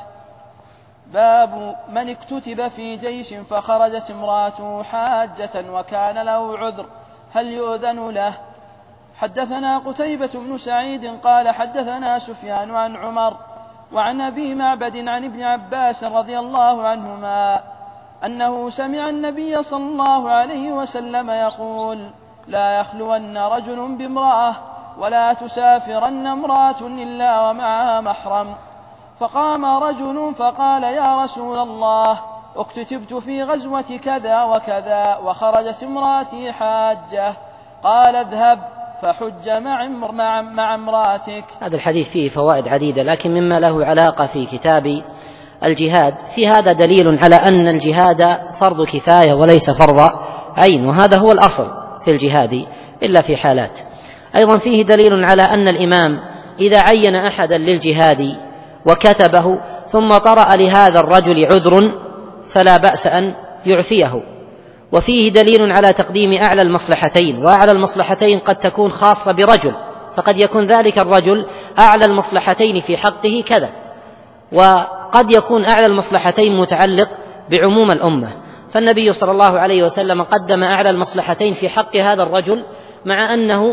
باب من اكتتب في جيش فخرجت امراته حاجة وكان له عذر، هل يؤذن له؟ حدثنا قتيبة بن سعيد قال حدثنا سفيان عن عمر وعن أبي معبد عن ابن عباس رضي الله عنهما أنه سمع النبي صلى الله عليه وسلم يقول: لا يخلون رجل بامرأة ولا تسافرن امرأة إلا ومعها محرم. فقام رجل فقال: يا رسول الله، اكتتبت في غزوة كذا وكذا وخرجت امرأتي حاجة. قال: اذهب فحج مع امرأتك. هذا الحديث فيه فوائد عديدة، لكن مما له علاقة في كتاب الجهاد في هذا دليل على أن الجهاد فرض كفاية وليس فرض عين، وهذا هو الأصل في الجهاد إلا في حالات. أيضا فيه دليل على أن الإمام إذا عين أحدا للجهاد وكتبه ثم طرأ لهذا الرجل عذر فلا بأس أن يعفيه. وفيه دليل على تقديم أعلى المصلحتين، وأعلى المصلحتين قد تكون خاصة برجل، فقد يكون ذلك الرجل أعلى المصلحتين في حقه كذا، وقد يكون أعلى المصلحتين متعلق بعموم الأمة. فالنبي صلى الله عليه وسلم قدم أعلى المصلحتين في حق هذا الرجل، مع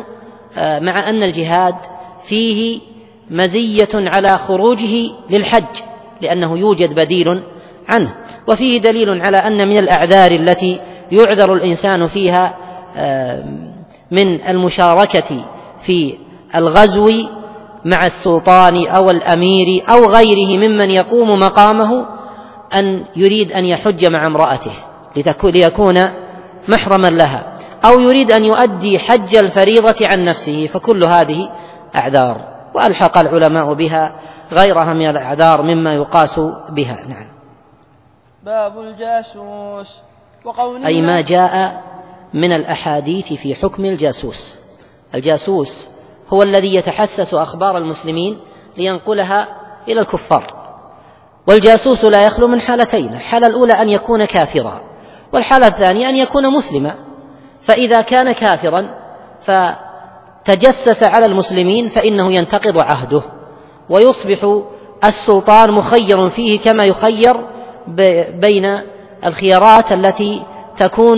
أن الجهاد فيه مزية على خروجه للحج لأنه يوجد بديل عنه. وفيه دليل على أن من الأعذار التي يعذر الإنسان فيها من المشاركة في الغزو مع السلطان أو الأمير أو غيره ممن يقوم مقامه أن يريد أن يحج مع امرأته ليكون محرما لها، أو يريد أن يؤدي حج الفريضة عن نفسه، فكل هذه أعذار، وألحق العلماء بها غيرها من الأعذار مما يقاس بها. نعم. باب الجاسوس أي ما جاء من الأحاديث في حكم الجاسوس. الجاسوس هو الذي يتحسس أخبار المسلمين لينقلها إلى الكفار، والجاسوس لا يخلو من حالتين: الحالة الأولى أن يكون كافرا، والحالة الثانية أن يكون مسلما. فإذا كان كافرا فتجسس على المسلمين فإنه ينتقض عهده، ويصبح السلطان مخير فيه كما يخير بين الخيارات التي تكون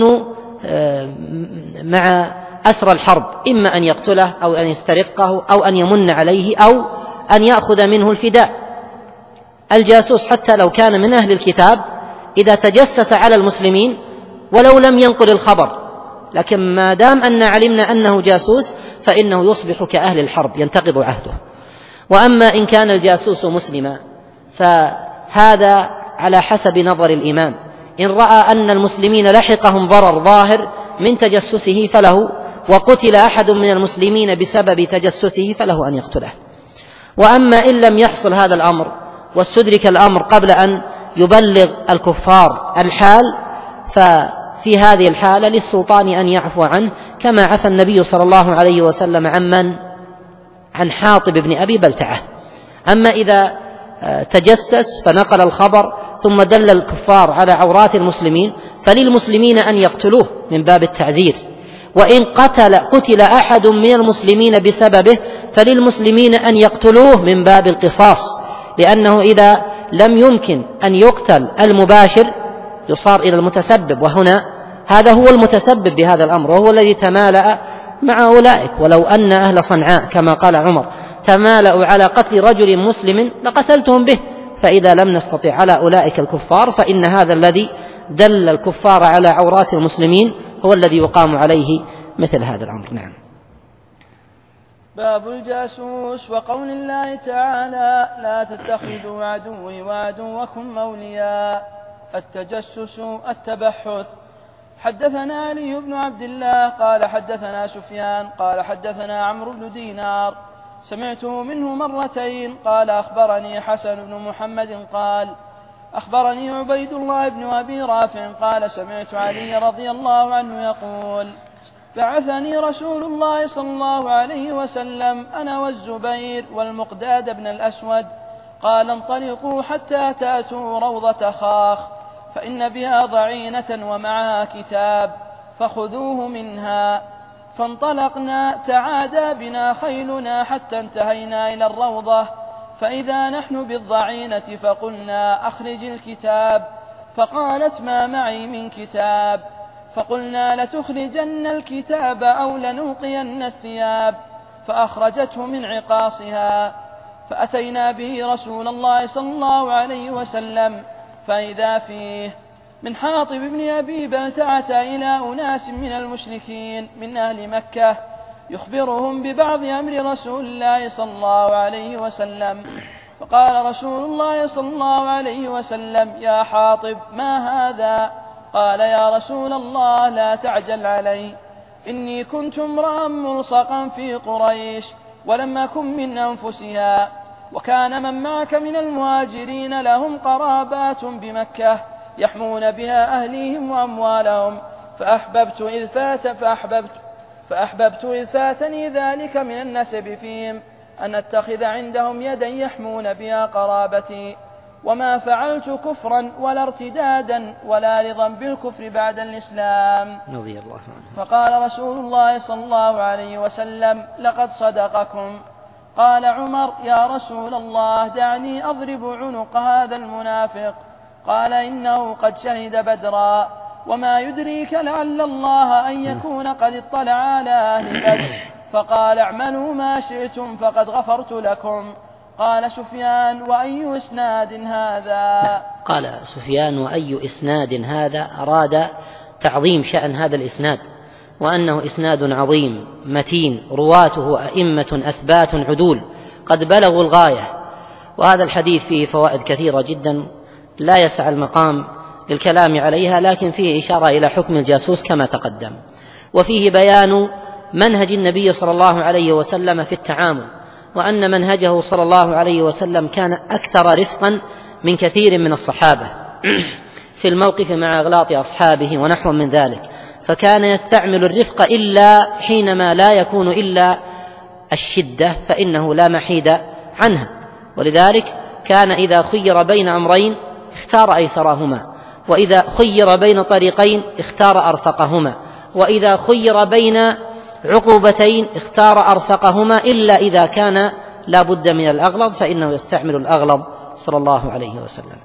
مع أسر الحرب، إما أن يقتله أو أن يسترقه أو أن يمن عليه أو أن يأخذ منه الفداء. الجاسوس حتى لو كان من أهل الكتاب إذا تجسس على المسلمين ولو لم ينقل الخبر، لكن ما دام أن علمنا أنه جاسوس فإنه يصبح كأهل الحرب ينتقض عهده. وأما إن كان الجاسوس مسلما فهذا على حسب نظر الإمام، إن رأى أن المسلمين لحقهم ضرر ظاهر من تجسسه فله، وقتل أحد من المسلمين بسبب تجسسه فله أن يقتله. وأما إن لم يحصل هذا الأمر واستدرك الأمر قبل أن يبلغ الكفار الحال، ففي هذه الحالة للسلطان أن يعفو عنه، كما عفى النبي صلى الله عليه وسلم عن حاطب بن أبي بلتعة. أما إذا تجسس فنقل الخبر ثم دل الكفار على عورات المسلمين فللمسلمين أن يقتلوه من باب التعزير، وإن قتل أحد من المسلمين بسببه فللمسلمين أن يقتلوه من باب القصاص، لأنه إذا لم يمكن أن يقتل المباشر يصار إلى المتسبب، وهنا هذا هو المتسبب بهذا الأمر وهو الذي تمالأ مع أولئك. ولو أن أهل صنعاء كما قال عمر تمالأوا على قتل رجل مسلم لقتلتهم به، فإذا لم نستطع على أولئك الكفار فإن هذا الذي دل الكفار على عورات المسلمين هو الذي يقام عليه مثل هذا الأمر. نعم. باب الجاسوس وقول الله تعالى: لا تتخذوا عدوي وعدوكم أولياء. التجسس التبحث. حدثنا علي بن عبد الله قال حدثنا سفيان قال حدثنا عمرو بن دينار سمعته منه مرتين. قال أخبرني حسن بن محمد قال أخبرني عبيد الله بن أبي رافع قال سمعت علي رضي الله عنه يقول بعثني رسول الله صلى الله عليه وسلم أنا والزبير والمقداد بن الأسود قال انطلقوا حتى تأتوا روضة خاخ فإن بها ضعينة ومعها كتاب فخذوه منها. فانطلقنا تعادى بنا خيلنا حتى انتهينا إلى الروضة فإذا نحن بالضعينة فقلنا أخرج الكتاب فقالت ما معي من كتاب فقلنا لتخرجن الكتاب أو لنلقين الثياب فأخرجته من عقاصها فأتينا به رسول الله صلى الله عليه وسلم فإذا فيه من حاطب بن أبي بلتعة إلى أناس من المشركين من أهل مكة يخبرهم ببعض أمر رسول الله صلى الله عليه وسلم. فقال رسول الله صلى الله عليه وسلم يا حاطب ما هذا؟ قال يا رسول الله لا تعجل علي إني كنت امرأ ملصقا في قريش ولم أكن من أنفسها وكان من معك من المهاجرين لهم قرابات بمكة يحمون بها أهليهم وأموالهم فأحببت إذ فاتني ذلك من النسب فيهم أن أتخذ عندهم يدا يحمون بها قرابتي وما فعلت كفرا ولا ارتدادا ولا رضا بالكفر بعد الإسلام. رضي الله عنه. فقال رسول الله صلى الله عليه وسلم لقد صدقكم. قال عمر يا رسول الله دعني أضرب عنق هذا المنافق. قال إنه قد شهد بدرا وما يدريك لعل الله أن يكون قد اطلع على أهل بدر. فقال اعملوا ما شئتم فقد غفرت لكم. قال سفيان وأي إسناد هذا؟ قال سفيان وأي إسناد هذا؟ أراد تعظيم شأن هذا الإسناد وأنه إسناد عظيم متين رواته أئمة أثبات عدول قد بلغوا الغاية. وهذا الحديث فيه فوائد كثيرة جدا لا يسع المقام للكلام عليها لكن فيه إشارة إلى حكم الجاسوس كما تقدم وفيه بيان منهج النبي صلى الله عليه وسلم في التعامل وأن منهجه صلى الله عليه وسلم كان أكثر رفقا من كثير من الصحابة في الموقف مع أغلاط أصحابه ونحو من ذلك فكان يستعمل الرفق إلا حينما لا يكون إلا الشدة فإنه لا محيد عنها. ولذلك كان إذا خير بين أمرين اختار أيسرهما وإذا خير بين طريقين اختار أرفقهما وإذا خير بين عقوبتين اختار أرفقهما إلا إذا كان لا بد من الأغلظ فإنه يستعمل الأغلظ صلى الله عليه وسلم.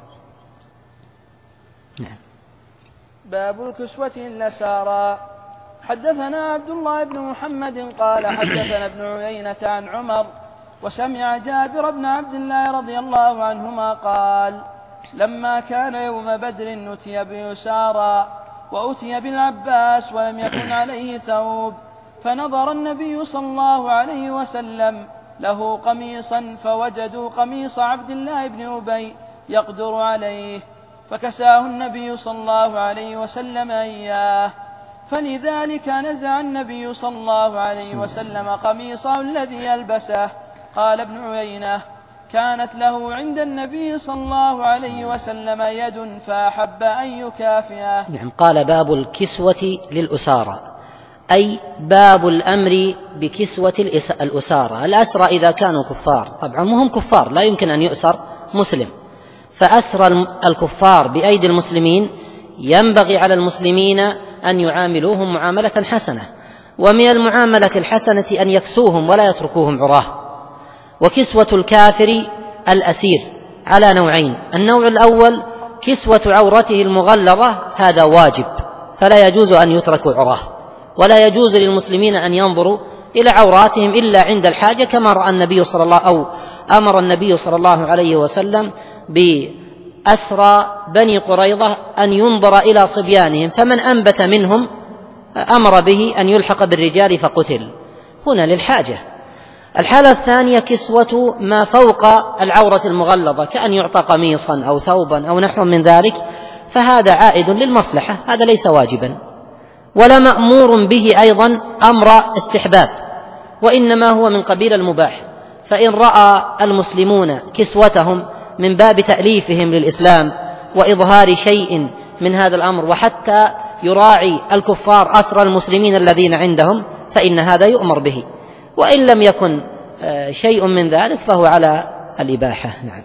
نعم. باب الكسوة النسارى. حدثنا عبد الله بن محمد قال حدثنا ابن عيينة عن عمر وسمع جابر بن عبد الله رضي الله عنهما قال لما كان يوم بدر نتي بيسارى وأتي بالعباس ولم يكن عليه ثوب فنظر النبي صلى الله عليه وسلم له قميصا فوجدوا قميص عبد الله بن أبي يقدر عليه فكساه النبي صلى الله عليه وسلم إياه فلذلك نزع النبي صلى الله عليه وسلم قميصه الذي يلبسه. قال ابن عيينة كانت له عند النبي صلى الله عليه وسلم يد فأحب أن يكافئه. نعم. قال باب الكسوة للأسارى أي باب الأمر بكسوة الأسارى. الأسرى إذا كانوا كفار طبعا هم كفار لا يمكن أن يؤسر مسلم فأسرى الكفار بأيدي المسلمين ينبغي على المسلمين أن يعاملوهم معاملة حسنة ومن المعاملة الحسنة أن يكسوهم ولا يتركوهم عراه. وكسوة الكافر الأسير على نوعين. النوع الأول كسوة عورته المغلظة هذا واجب فلا يجوز أن يتركوا عراه ولا يجوز للمسلمين أن ينظروا إلى عوراتهم إلا عند الحاجة كما رأى النبي صلى الله أو أمر النبي صلى الله عليه وسلم بأسرى بني قريظة أن ينظر إلى صبيانهم فمن أنبت منهم أمر به أن يلحق بالرجال فقتل هنا للحاجة. الحالة الثانية كسوة ما فوق العورة المغلظة كأن يعطى قميصا أو ثوبا أو نحو من ذلك فهذا عائد للمصلحة هذا ليس واجبا ولا مأمور به أيضا أمر استحباب وإنما هو من قبيل المباح فإن رأى المسلمون كسوتهم من باب تأليفهم للإسلام وإظهار شيء من هذا الأمر، وحتى يراعي الكفار أسر المسلمين الذين عندهم، فإن هذا يؤمر به، وإن لم يكن شيء من ذلك فهو على الإباحة. نعم.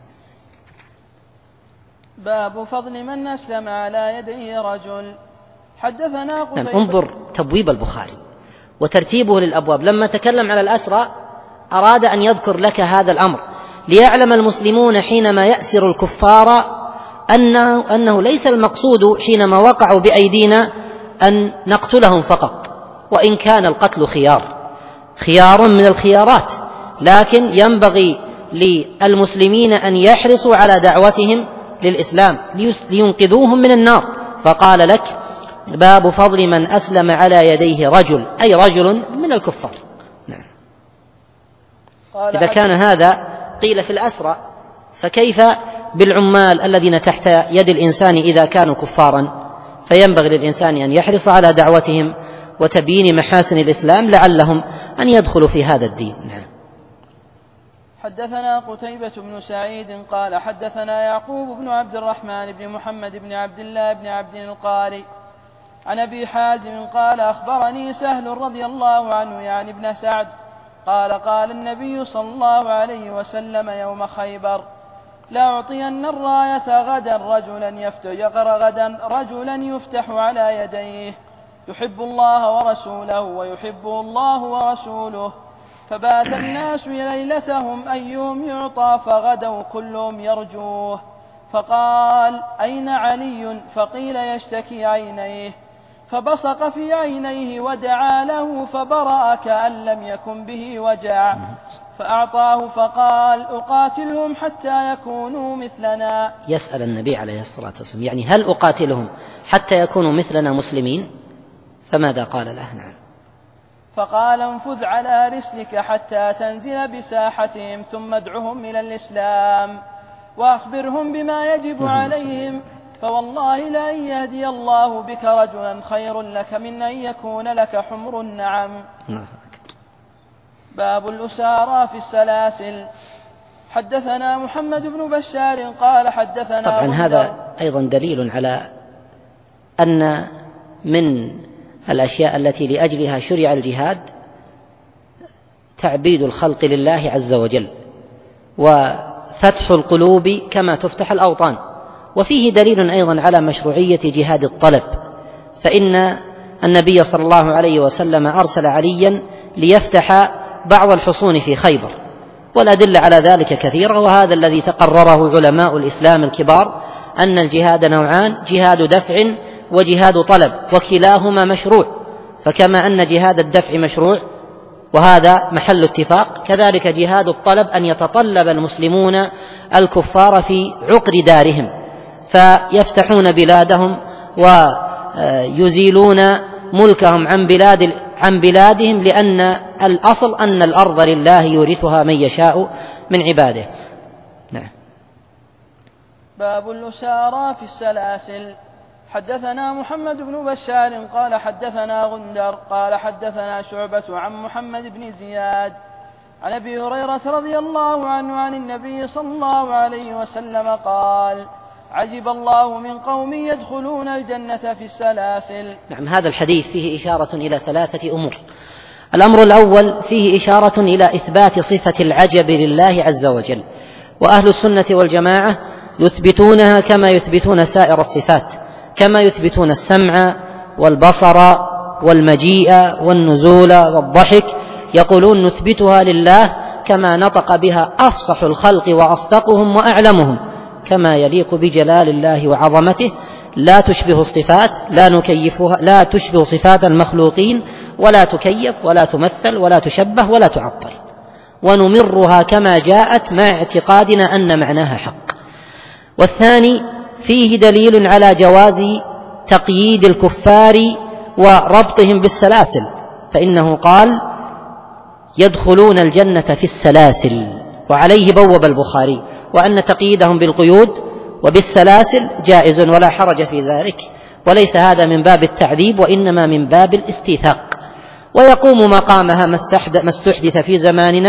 باب فضل من أسلم على يدي رجل. حدثنا قتيبة. نعم. انظر تبويب البخاري وترتيبه للأبواب. لما تكلم على الأسرى أراد أن يذكر لك هذا الأمر ليعلم المسلمون حينما يأسر الكفار أنه ليس المقصود حينما وقعوا بأيدينا أن نقتلهم فقط، وإن كان القتل خيار من الخيارات، لكن ينبغي للمسلمين أن يحرصوا على دعوتهم للإسلام لينقذوهم من النار. فقال لك باب فضل من أسلم على يديه رجل، أي رجل من الكفار. نعم. إذا كان هذا قيل في الأسرى، فكيف بالعمال الذين تحت يد الإنسان إذا كانوا كفارا؟ فينبغي للإنسان أن يحرص على دعوتهم وتبيين محاسن الإسلام لعلهم أن يدخلوا في هذا الدين. نعم. حدثنا قتيبة بن سعيد قال حدثنا يعقوب بن عبد الرحمن بن محمد بن عبد الله بن عبد القاري عن أبي حازم قال أخبرني سهل رضي الله عنه يعني ابن سعد قال قال النبي صلى الله عليه وسلم يوم خيبر لأعطين الراية غدا رجلا يفتح على يديه يحب الله ورسوله ويحبه الله ورسوله. فبات الناس ليلتهم أيهم يعطى فغدوا كلهم يرجوه. فقال أين علي؟ فقيل يشتكي عينيه، فبصق في عينيه ودعا له فبرأ كأن لم يكن به وجع، فأعطاه فقال أقاتلهم حتى يكونوا مثلنا. يسأل النبي عليه الصلاة والسلام يعني هل أقاتلهم حتى يكونوا مثلنا مسلمين؟ فماذا قال له؟ نعم. فقال انفذ على رسلك حتى تنزل بساحتهم ثم ادعهم إلى الإسلام وأخبرهم بما يجب عليهم، فوالله لأن يهدي الله بك رجلا خير لك من أن يكون لك حمر النعم. باب الأسارى في السلاسل. حدثنا محمد بن بشار قال حدثنا طبعا هذا أيضا دليل على أن من الأشياء التي لأجلها شرع الجهاد تعبيد الخلق لله عز وجل وفتح القلوب كما تفتح الأوطان. وفيه دليل أيضا على مشروعية جهاد الطلب، فإن النبي صلى الله عليه وسلم أرسل عليا ليفتح بعض الحصون في خيبر، والأدلة على ذلك كثيرة، وهذا الذي تقرره علماء الإسلام الكبار أن الجهاد نوعان: جهاد دفع وجهاد طلب، وكلاهما مشروع. فكما أن جهاد الدفع مشروع وهذا محل اتفاق، كذلك جهاد الطلب أن يتطلب المسلمون الكفار في عقر دارهم فيفتحون بلادهم ويزيلون ملكهم عن بلادهم، لأن الأصل أن الأرض لله يورثها من يشاء من عباده. نعم. باب الأسارى في السلاسل. حدثنا محمد بن بشار قال حدثنا غندر قال حدثنا شعبة عن محمد بن زياد عن أبي هريرة رضي الله عنه عن النبي صلى الله عليه وسلم قال عجب الله من قوم يدخلون الجنة في السلاسل. نعم. هذا الحديث فيه إشارة إلى 3 أمور. الأمر الأول فيه إشارة إلى إثبات صفة العجب لله عز وجل، وأهل السنة والجماعة يثبتونها كما يثبتون سائر الصفات، كما يثبتون السمع والبصر والمجيء والنزول والضحك، يقولون نثبتها لله كما نطق بها أفصح الخلق وأصدقهم وأعلمهم، كما يليق بجلال الله وعظمته، لا تشبه الصفات، لا تشبه صفات المخلوقين، ولا تكيف ولا تمثل ولا تشبه ولا تعطل، ونمرها كما جاءت مع اعتقادنا أن معناها حق. والثاني فيه دليل على جواز تقييد الكفار وربطهم بالسلاسل، فإنه قال يدخلون الجنة في السلاسل، وعليه بوب البخاري، وأن تقييدهم بالقيود وبالسلاسل جائز ولا حرج في ذلك، وليس هذا من باب التعذيب وإنما من باب الاستيثاق، ويقوم مقامها ما استحدث في زماننا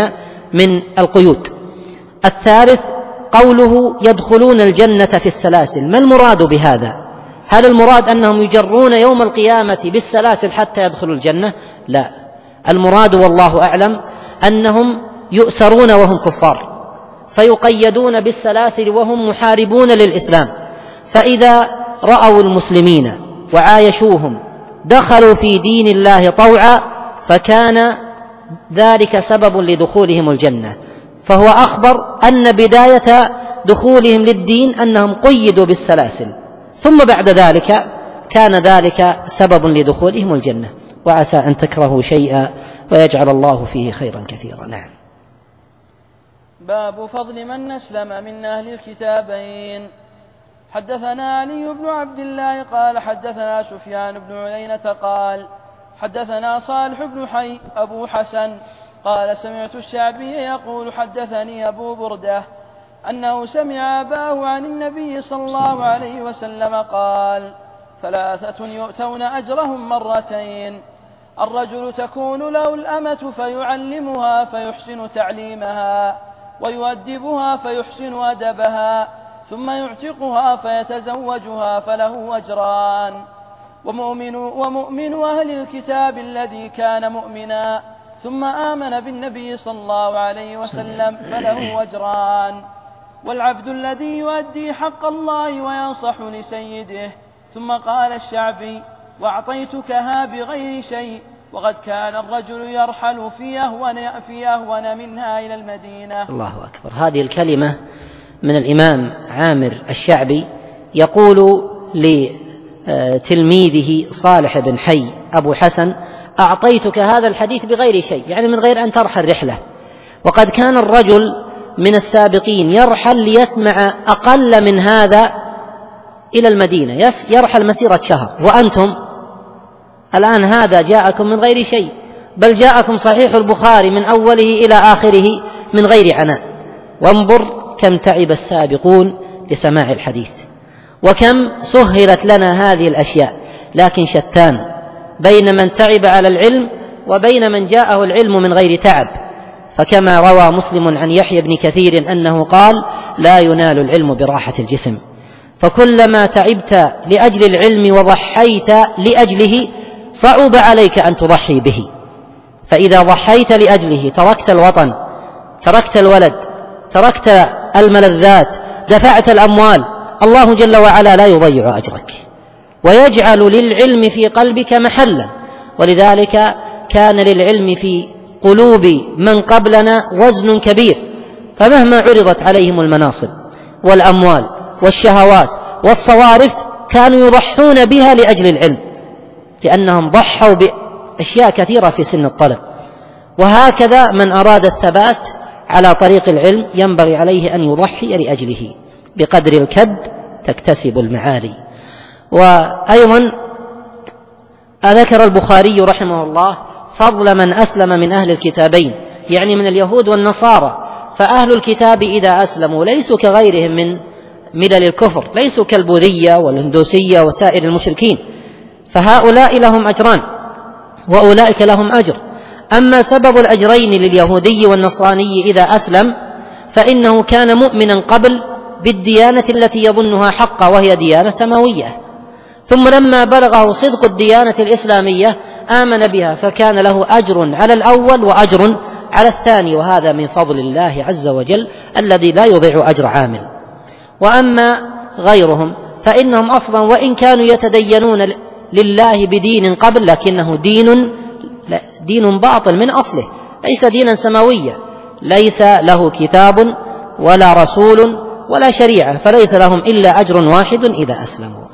من القيود. الثالث قوله يدخلون الجنة في السلاسل. ما المراد بهذا؟ هل المراد أنهم يجرون يوم القيامة بالسلاسل حتى يدخلوا الجنة؟ لا، المراد والله أعلم أنهم يؤسرون وهم كفار فيقيدون بالسلاسل وهم محاربون للإسلام، فإذا رأوا المسلمين وعايشوهم دخلوا في دين الله طوعا فكان ذلك سبب لدخولهم الجنة. فهو أخبر أن بداية دخولهم للدين أنهم قيدوا بالسلاسل، ثم بعد ذلك كان ذلك سبب لدخولهم الجنة. وعسى أن تكرهوا شيئا ويجعل الله فيه خيرا كثيرا. نعم. باب فضل من أسلم من أهل الكتابين. حدثنا علي بن عبد الله قال حدثنا سفيان بن عيينة قال حدثنا صالح بن حي أبو حسن قال سمعت الشعبي يقول حدثني أبو بردة أنه سمع أباه عن النبي صلى الله عليه وسلم قال 3 يؤتون أجرهم مرتين: الرجل تكون له الأمة فيعلمها فيحسن تعليمها ويؤدبها فيحسن أدبها ثم يعتقها فيتزوجها فله أجران. ومؤمن أهل الكتاب الذي كان مؤمنا ثم آمن بالنبي صلى الله عليه وسلم فله أجران. والعبد الذي يؤدي حق الله وينصح لسيده. ثم قال الشعبي: وأعطيتكها بغير شيء، وقد كان الرجل يرحل في أهون منها إلى المدينة. الله أكبر. هذه الكلمة من الإمام عامر الشعبي يقول لتلميذه صالح بن حي أبو حسن: أعطيتك هذا الحديث بغير شيء، يعني من غير أن ترحل رحلة، وقد كان الرجل من السابقين يرحل ليسمع أقل من هذا إلى المدينة، يرحل مسيرة شهر، وأنتم الآن هذا جاءكم من غير شيء، بل جاءكم صحيح البخاري من أوله إلى آخره من غير عناء. وانظر كم تعب السابقون لسماع الحديث، وكم سهلت لنا هذه الأشياء، لكن شتان بين من تعب على العلم وبين من جاءه العلم من غير تعب. فكما روى مسلم عن يحيى بن كثير أنه قال: لا ينال العلم براحة الجسم، فكلما تعبت لأجل العلم وضحيت لأجله صعب عليك أن تضحي به. فإذا ضحيت لأجله تركت الوطن، تركت الولد، تركت الملذات، دفعت الأموال، الله جل وعلا لا يضيع أجرك ويجعل للعلم في قلبك محلا. ولذلك كان للعلم في قلوب من قبلنا وزن كبير، فمهما عرضت عليهم المناصب والأموال والشهوات والصوارف كانوا يضحون بها لأجل العلم، لأنهم ضحوا بأشياء كثيرة في سن الطلب. وهكذا من أراد الثبات على طريق العلم ينبغي عليه أن يضحي لأجله، بقدر الكد تكتسب المعالي. وأيضا ذكر البخاري رحمه الله فضل من أسلم من أهل الكتابين، يعني من اليهود والنصارى. فأهل الكتاب إذا أسلموا ليسوا كغيرهم من ملل الكفر، ليسوا كالبوذية والهندوسية وسائر المشركين، فهؤلاء لهم أجران وأولئك لهم أجر. أما سبب الأجرين لليهودي والنصراني إذا أسلم فإنه كان مؤمنا قبل بالديانة التي يظنها حقا وهي ديانة سماوية، ثم لما بلغه صدق الديانة الإسلامية آمن بها، فكان له أجر على الأول وأجر على الثاني، وهذا من فضل الله عز وجل الذي لا يضيع أجر عامل. وأما غيرهم فإنهم أصلا وإن كانوا يتدينون لله بدين قبل، لكنه دين باطل من أصله، ليس دينا سماويا، ليس له كتاب ولا رسول ولا شريعة، فليس لهم إلا أجر واحد إذا أسلموا.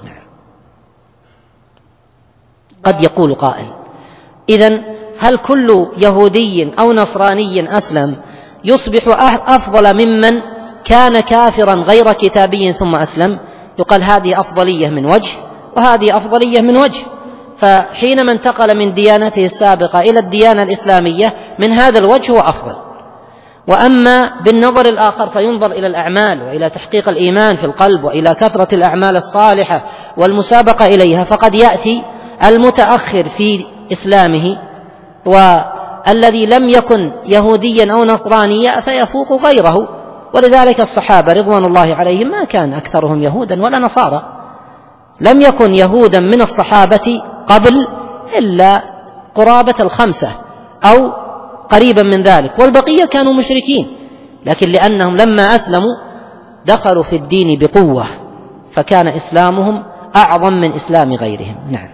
قد يقول قائل: إذن هل كل يهودي أو نصراني أسلم يصبح أفضل ممن كان كافرا غير كتابي ثم أسلم؟ يقال هذه أفضلية من وجه وهذه أفضلية من وجه، فحينما انتقل من ديانته السابقة إلى الديانة الإسلامية من هذا الوجه هو أفضل. وأما بالنظر الآخر فينظر إلى الأعمال وإلى تحقيق الإيمان في القلب وإلى كثرة الأعمال الصالحة والمسابقة إليها، فقد يأتي المتأخر في إسلامه والذي لم يكن يهوديا أو نصرانيا فيفوق غيره. ولذلك الصحابة رضوان الله عليهم ما كان أكثرهم يهودا ولا نصارى، لم يكن يهودا من الصحابة قبل إلا قرابة 5 أو قريبا من ذلك، والبقية كانوا مشركين، لكن لأنهم لما أسلموا دخلوا في الدين بقوة فكان إسلامهم أعظم من إسلام غيرهم. نعم.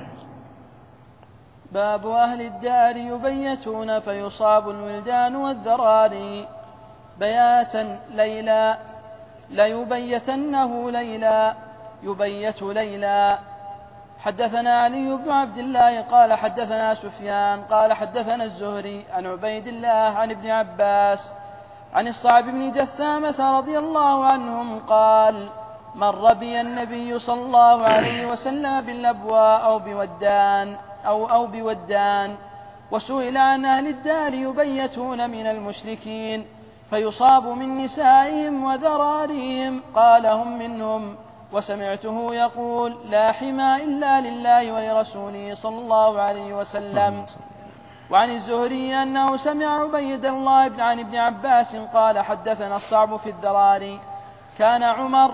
باب أهل الدار يبيتون فيصاب الولدان والذراري بياتا ليلا ليبيتنه ليلا يبيت ليلا. حدثنا علي بن عبد الله قال حدثنا سفيان قال حدثنا الزهري عن عبيد الله عن ابن عباس عن الصعب بن جثامة رضي الله عنهم قال مر بي النبي صلى الله عليه وسلم باللبواء أو بودان وسئل عن أهل الدار يبيتون من المشركين فيصاب من نسائهم وذراريهم قال هم منهم، وسمعته يقول لا حمى إلا لله ولرسوله صلى الله عليه وسلم. وعن الزهري أنه سمع عبيد الله عن ابن عباس قال حدثنا الصعب في الذراري كان عمر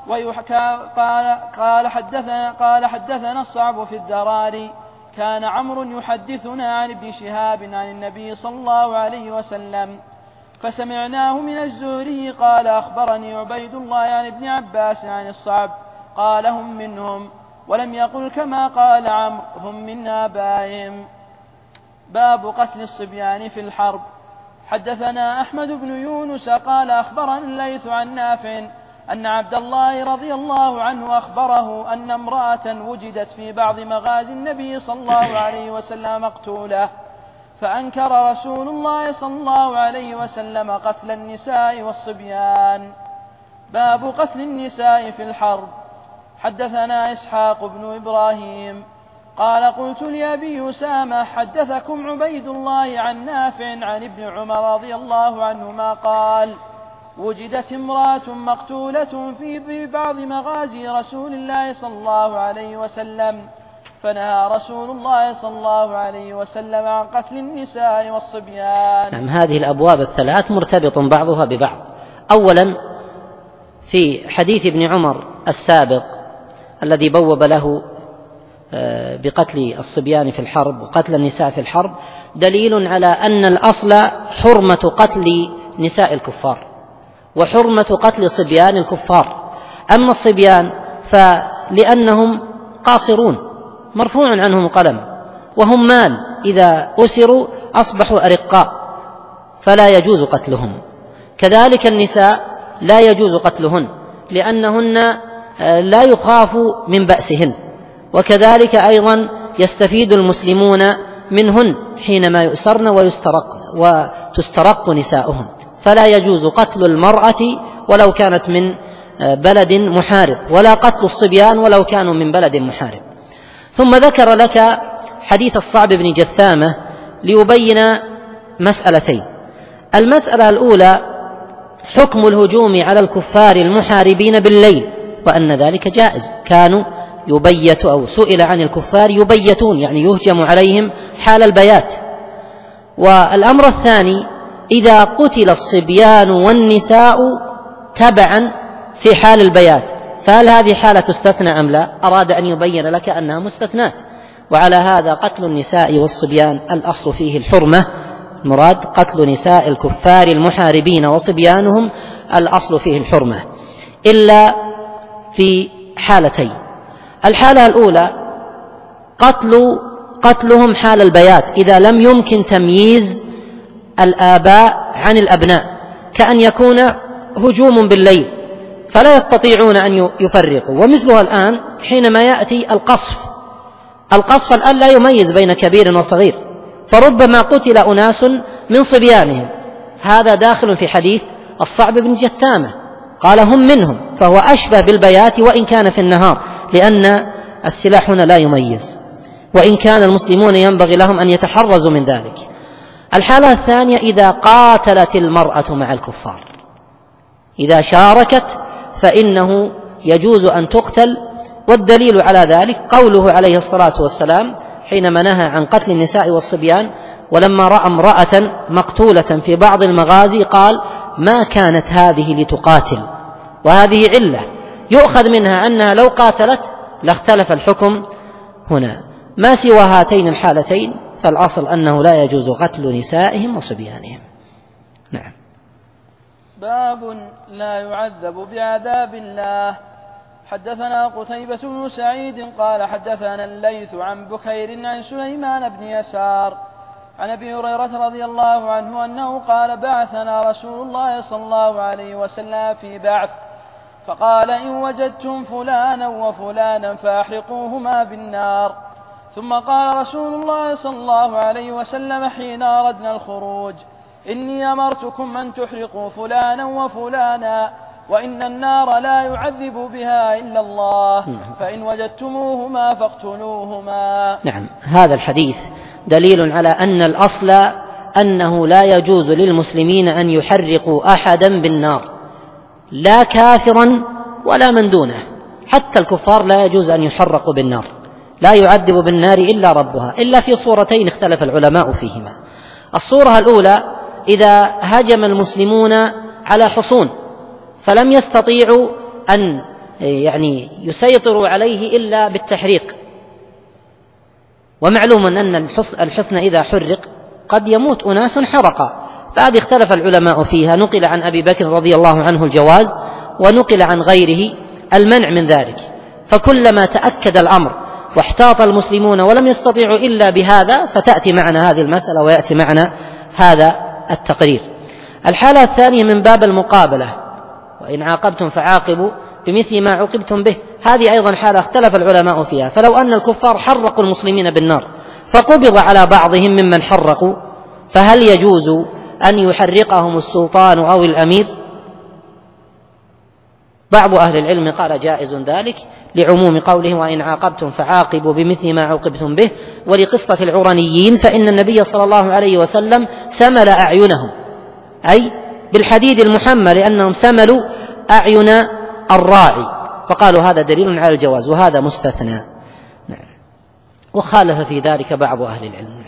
قال حدثنا الصعب في الذراري كان عمرو يحدثنا عن ابن شهاب عن النبي صلى الله عليه وسلم فسمعناه من الزهري قال أخبرني عبيد الله عن ابن عباس عن الصعب قال هم منهم، ولم يقل كما قال عمرو هم من آبائهم. باب قتل الصبيان في الحرب. حدثنا أحمد بن يونس قال أخبرنا الليث عن نافع أن عبد الله رضي الله عنه أخبره أن امرأة وجدت في بعض مغازي النبي صلى الله عليه وسلم مقتولة، فأنكر رسول الله صلى الله عليه وسلم قتل النساء والصبيان. باب قتل النساء في الحرب. حدثنا إسحاق بن إبراهيم قال قلت لأبي أسامة حدثكم عبيد الله عن نافع عن ابن عمر رضي الله عنهما قال وجدت امرأة مقتولة في بعض مغازي رسول الله صلى الله عليه وسلم فنهى رسول الله صلى الله عليه وسلم عن قتل النساء والصبيان. نعم. هذه الأبواب الثلاث مرتبط بعضها ببعض. أولا في حديث ابن عمر السابق الذي بوب له بقتل الصبيان في الحرب وقتل النساء في الحرب دليل على أن الأصل حرمة قتل نساء الكفار وحرمة قتل صبيان الكفار. أما الصبيان فلأنهم قاصرون مرفوع عنهم قلم وهم مال، إذا أسروا أصبحوا أرقاء فلا يجوز قتلهم. كذلك النساء لا يجوز قتلهن لأنهن لا يخاف من بأسهن، وكذلك أيضا يستفيد المسلمون منهن حينما يؤسرن وتسترق نساؤهم، فلا يجوز قتل المرأة ولو كانت من بلد محارب ولا قتل الصبيان ولو كانوا من بلد محارب. ثم ذكر لك حديث الصعب بن جثامة ليبين مسألتين. المسألة الأولى حكم الهجوم على الكفار المحاربين بالليل وأن ذلك جائز، كانوا يبيت أو سئل عن الكفار يبيتون يعني يهجم عليهم حال البيات. والأمر الثاني إذا قتل الصبيان والنساء تبعا في حال البيات فهل هذه حالة تستثنى أم لا؟ أراد أن يبين لك أنها مستثنات. وعلى هذا قتل النساء والصبيان الأصل فيه الحرمة، مراد قتل نساء الكفار المحاربين وصبيانهم الأصل فيه الحرمة إلا في حالتين. الحالة الأولى قتلهم حال البيات إذا لم يمكن تمييز الآباء عن الأبناء، كأن يكون هجوم بالليل فلا يستطيعون أن يفرقوا، ومثلها الآن حينما يأتي القصف الآن لا يميز بين كبير وصغير، فربما قتل أناس من صبيانهم، هذا داخل في حديث الصعب بن جثامة قال هم منهم، فهو أشبه بالبيات وإن كان في النهار لأن السلاح هنا لا يميز، وإن كان المسلمون ينبغي لهم أن يتحرزوا من ذلك. الحالة الثانية إذا قاتلت المرأة مع الكفار، إذا شاركت فإنه يجوز أن تقتل، والدليل على ذلك قوله عليه الصلاة والسلام حينما نهى عن قتل النساء والصبيان ولما رأى امرأة مقتولة في بعض المغازي قال: ما كانت هذه لتقاتل. وهذه علة يؤخذ منها أنها لو قاتلت لاختلف الحكم هنا. ما سوى هاتين الحالتين فالأصل أنه لا يجوز قتل نسائهم وصبيانهم. نعم. باب لا يعذب بعذاب الله. حدثنا قتيبة بن سعيد قال حدثنا الليث عن بكير عن سليمان بن يسار عن أبي هريرة رضي الله عنه أنه قال: بعثنا رسول الله صلى الله عليه وسلم في بعث فقال: إن وجدتم فلانا وفلانا فأحرقوهما بالنار. ثم قال رسول الله صلى الله عليه وسلم حين أردنا الخروج: إني أمرتكم أن تحرقوا فلانا وفلانا، وإن النار لا يعذب بها إلا الله، فإن وجدتموهما فاقتلوهما. نعم. هذا الحديث دليل على أن الأصل أنه لا يجوز للمسلمين أن يحرقوا أحدا بالنار، لا كافرا ولا من دونه. حتى الكفار لا يجوز أن يحرقوا بالنار، لا يعذب بالنار إلا ربها، إلا في صورتين اختلف العلماء فيهما. الصورة الأولى: إذا هجم المسلمون على حصون فلم يستطيعوا أن يسيطروا عليه إلا بالتحريق، ومعلوم أن الحصن إذا حرق قد يموت أناس حرقا، فهذه اختلف العلماء فيها. نقل عن أبي بكر رضي الله عنه الجواز، ونقل عن غيره المنع من ذلك. فكلما تأكد الأمر واحتاط المسلمون ولم يستطيعوا إلا بهذا فتأتي معنا هذه المسألة ويأتي معنا هذا التقرير. الحالة الثانية من باب المقابلة: وإن عاقبتم فعاقبوا بمثل ما عوقبتم به. هذه أيضا حالة اختلف العلماء فيها. فلو أن الكفار حرقوا المسلمين بالنار فقبض على بعضهم ممن حرقوا، فهل يجوز أن يحرقهم السلطان أو الأمير؟ بعض أهل العلم قال جائز ذلك لعموم قوله: وإن عاقبتم فعاقبوا بمثل ما عوقبتم به، ولقصة العرنيين فإن النبي صلى الله عليه وسلم سمل أعينهم، أي بالحديد المحمى، لأنهم سملوا أعين الراعي، فقالوا هذا دليل على الجواز، وهذا مستثنى. نعم. وخالف في ذلك بعض أهل العلم.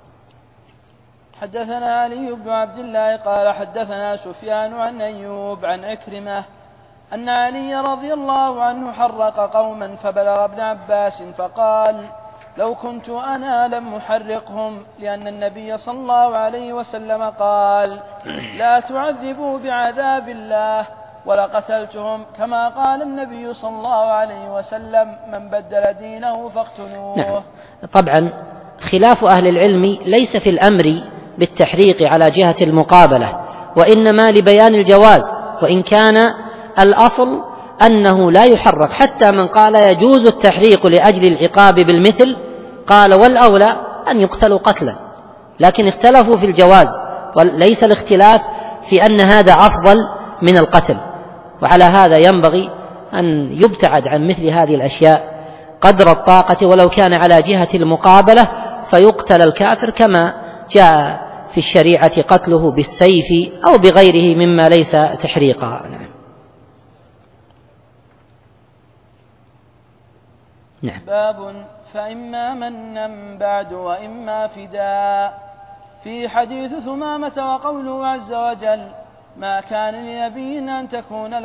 حدثنا علي بن عبد الله قال حدثنا سفيان عن أيوب عن عكرمة أن علي رضي الله عنه حرق قوما فبلغ ابن عباس فقال: لو كنت أنا لم أحرقهم، لأن النبي صلى الله عليه وسلم قال: لا تعذبوا بعذاب الله، ولقتلتهم كما قال النبي صلى الله عليه وسلم: من بدل دينه فاقتلوه. نعم. طبعا خلاف أهل العلم ليس في الأمر بالتحريق على جهة المقابلة، وإنما لبيان الجواز، وإن كان الأصل أنه لا يحرق. حتى من قال يجوز التحريق لأجل العقاب بالمثل قال: والأولى أن يقتلوا قتلا، لكن اختلفوا في الجواز، وليس الاختلاف في أن هذا أفضل من القتل. وعلى هذا ينبغي أن يبتعد عن مثل هذه الأشياء قدر الطاقة، ولو كان على جهة المقابلة فيقتل الكافر كما جاء في الشريعة قتله بالسيف أو بغيره مما ليس تحريقا. نعم. باب فإما منا بعد وإما فداء. في حديث ثمامة وقوله عز وجل: ما كان لنبي أن تكون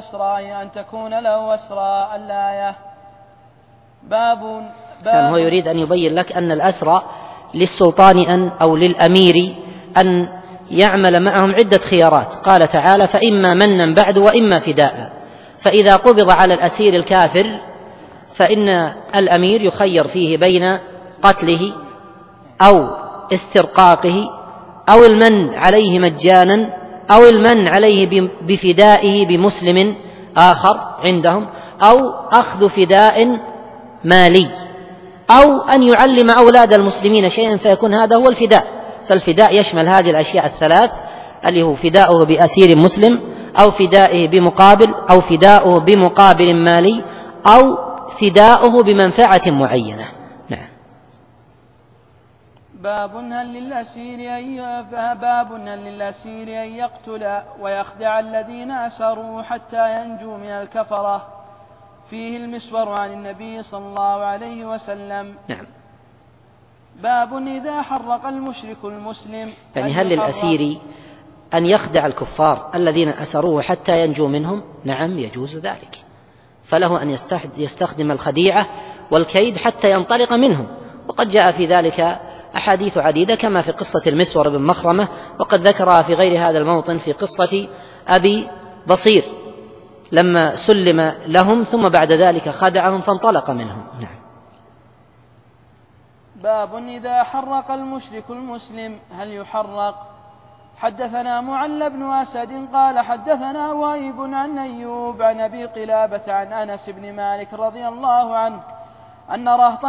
له أسرى الآية. باب هو يريد أن يبين لك أن الأسرى للسلطان أو للأمير أن يعمل معهم عدة خيارات. قال تعالى: فإما منا بعد وإما فداء. فإذا قبض على الأسير الكافر فإن الأمير يخير فيه بين قتله أو استرقاقه أو المن عليه مجانا أو المن عليه بفدائه بمسلم آخر عندهم، أو أخذ فداء مالي، أو أن يعلم أولاد المسلمين شيئا فيكون هذا هو الفداء. فالفداء يشمل هذه الأشياء الثلاث، اللي هو فداؤه بأسير مسلم، أو فدائه بمقابل، أو فداؤه بمقابل مالي، أو فداؤه بمنفعة معينة. نعم. باب هل للأسير أن يقتل ويخدع الذين أسروا حتى ينجوا من الكفرة. فيه المسور عن النبي صلى الله عليه وسلم. نعم. باب إذا حرق المشرك المسلم. يعني هل للأسير أن يخدع الكفار الذين أسروه حتى ينجو منهم؟ نعم، يجوز ذلك، فله أن يستخدم الخديعة والكيد حتى ينطلق منهم، وقد جاء في ذلك أحاديث عديدة كما في قصة المسور بن مخرمة، وقد ذكرها في غير هذا الموطن في قصة أبي بصير لما سلم لهم ثم بعد ذلك خدعهم فانطلق منهم. نعم. باب إذا حرق المشرك المسلم هل يحرق؟ حدثنا معل بن أسد قال حدثنا وائب عن أيوب عن أبي قلابة عن أنس بن مالك رضي الله عنه أن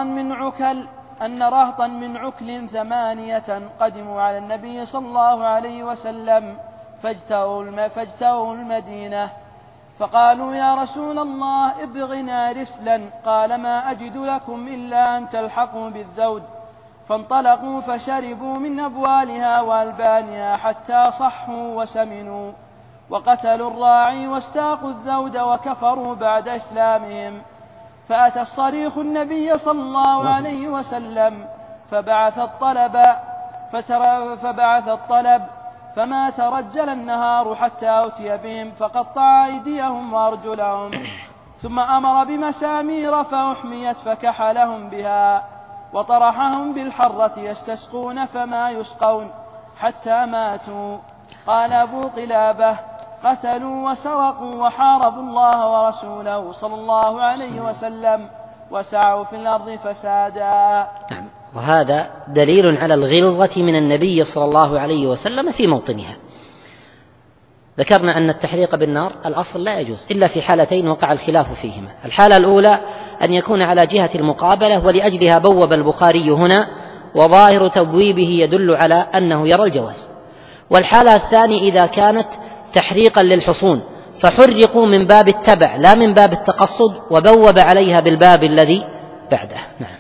رهطا من عكل 8 قدموا على النبي صلى الله عليه وسلم فاجتووا المدينة، فقالوا يا رسول الله ابغنا رسلا، قال ما أجد لكم إلا أن تلحقوا بالذود، فانطلقوا فشربوا من أبوالها وألبانها حتى صحوا وسمنوا، وقتلوا الراعي واستاقوا الذود وكفروا بعد إسلامهم. فأتى الصريخ النبي صلى الله عليه وسلم فبعث الطلب فما ترجل النهار حتى أتي بهم فقطع أيديهم وأرجلهم، ثم أمر بمسامير فأحميت فكحلهم بها وطرحهم بالحرة يستسقون فما يسقون حتى ماتوا. قال أبو قلابة قتلوا وسرقوا وحاربوا الله ورسوله صلى الله عليه وسلم وسعوا في الأرض فسادا. نعم. وهذا دليل على الغلظة من النبي صلى الله عليه وسلم في موطنها. ذكرنا أن التحريق بالنار الأصل لا يجوز إلا في حالتين وقع الخلاف فيهما. الحالة الأولى أن يكون على جهة المقابلة، ولأجلها بوب البخاري هنا، وظاهر تبويبه يدل على أنه يرى الجواز. والحالة الثانية إذا كانت تحريقا للحصون فحرقوا من باب التبع لا من باب التقصد، وبوب عليها بالباب الذي بعده. نعم.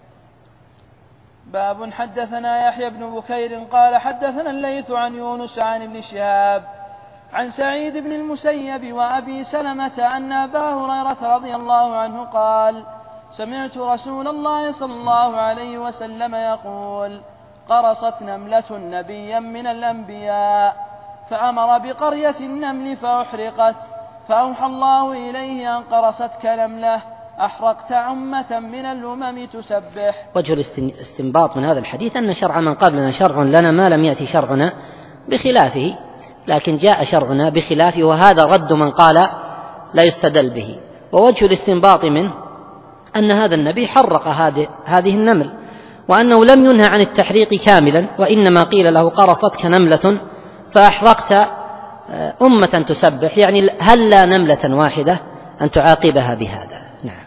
باب حدثنا يحيى بن بكير قال حدثنا الليث عن يونس عن ابن شهاب عن سعيد بن المسيب وأبي سلمة أن أبا هريرة رضي الله عنه قال سمعت رسول الله صلى الله عليه وسلم يقول قرصت نملة نبيا من الأنبياء فأمر بقرية النمل فأحرقت، فأوحى الله إليه أن قرصتك نملة أحرقت أمة من الأمم تسبح. وجه الاستنباط من هذا الحديث أن شرع من قبلنا شرع لنا ما لم يأتي شرعنا بخلافه، لكن جاء شرعنا بخلافه، وهذا رد من قال لا يستدل به. ووجه الاستنباط منه أن هذا النبي حرق هذه النمل، وأنه لم ينهى عن التحريق كاملا، وإنما قيل له قرصتك نملة فأحرقت أمة تسبح، يعني هل لا نملة واحدة أن تعاقبها بهذا. نعم.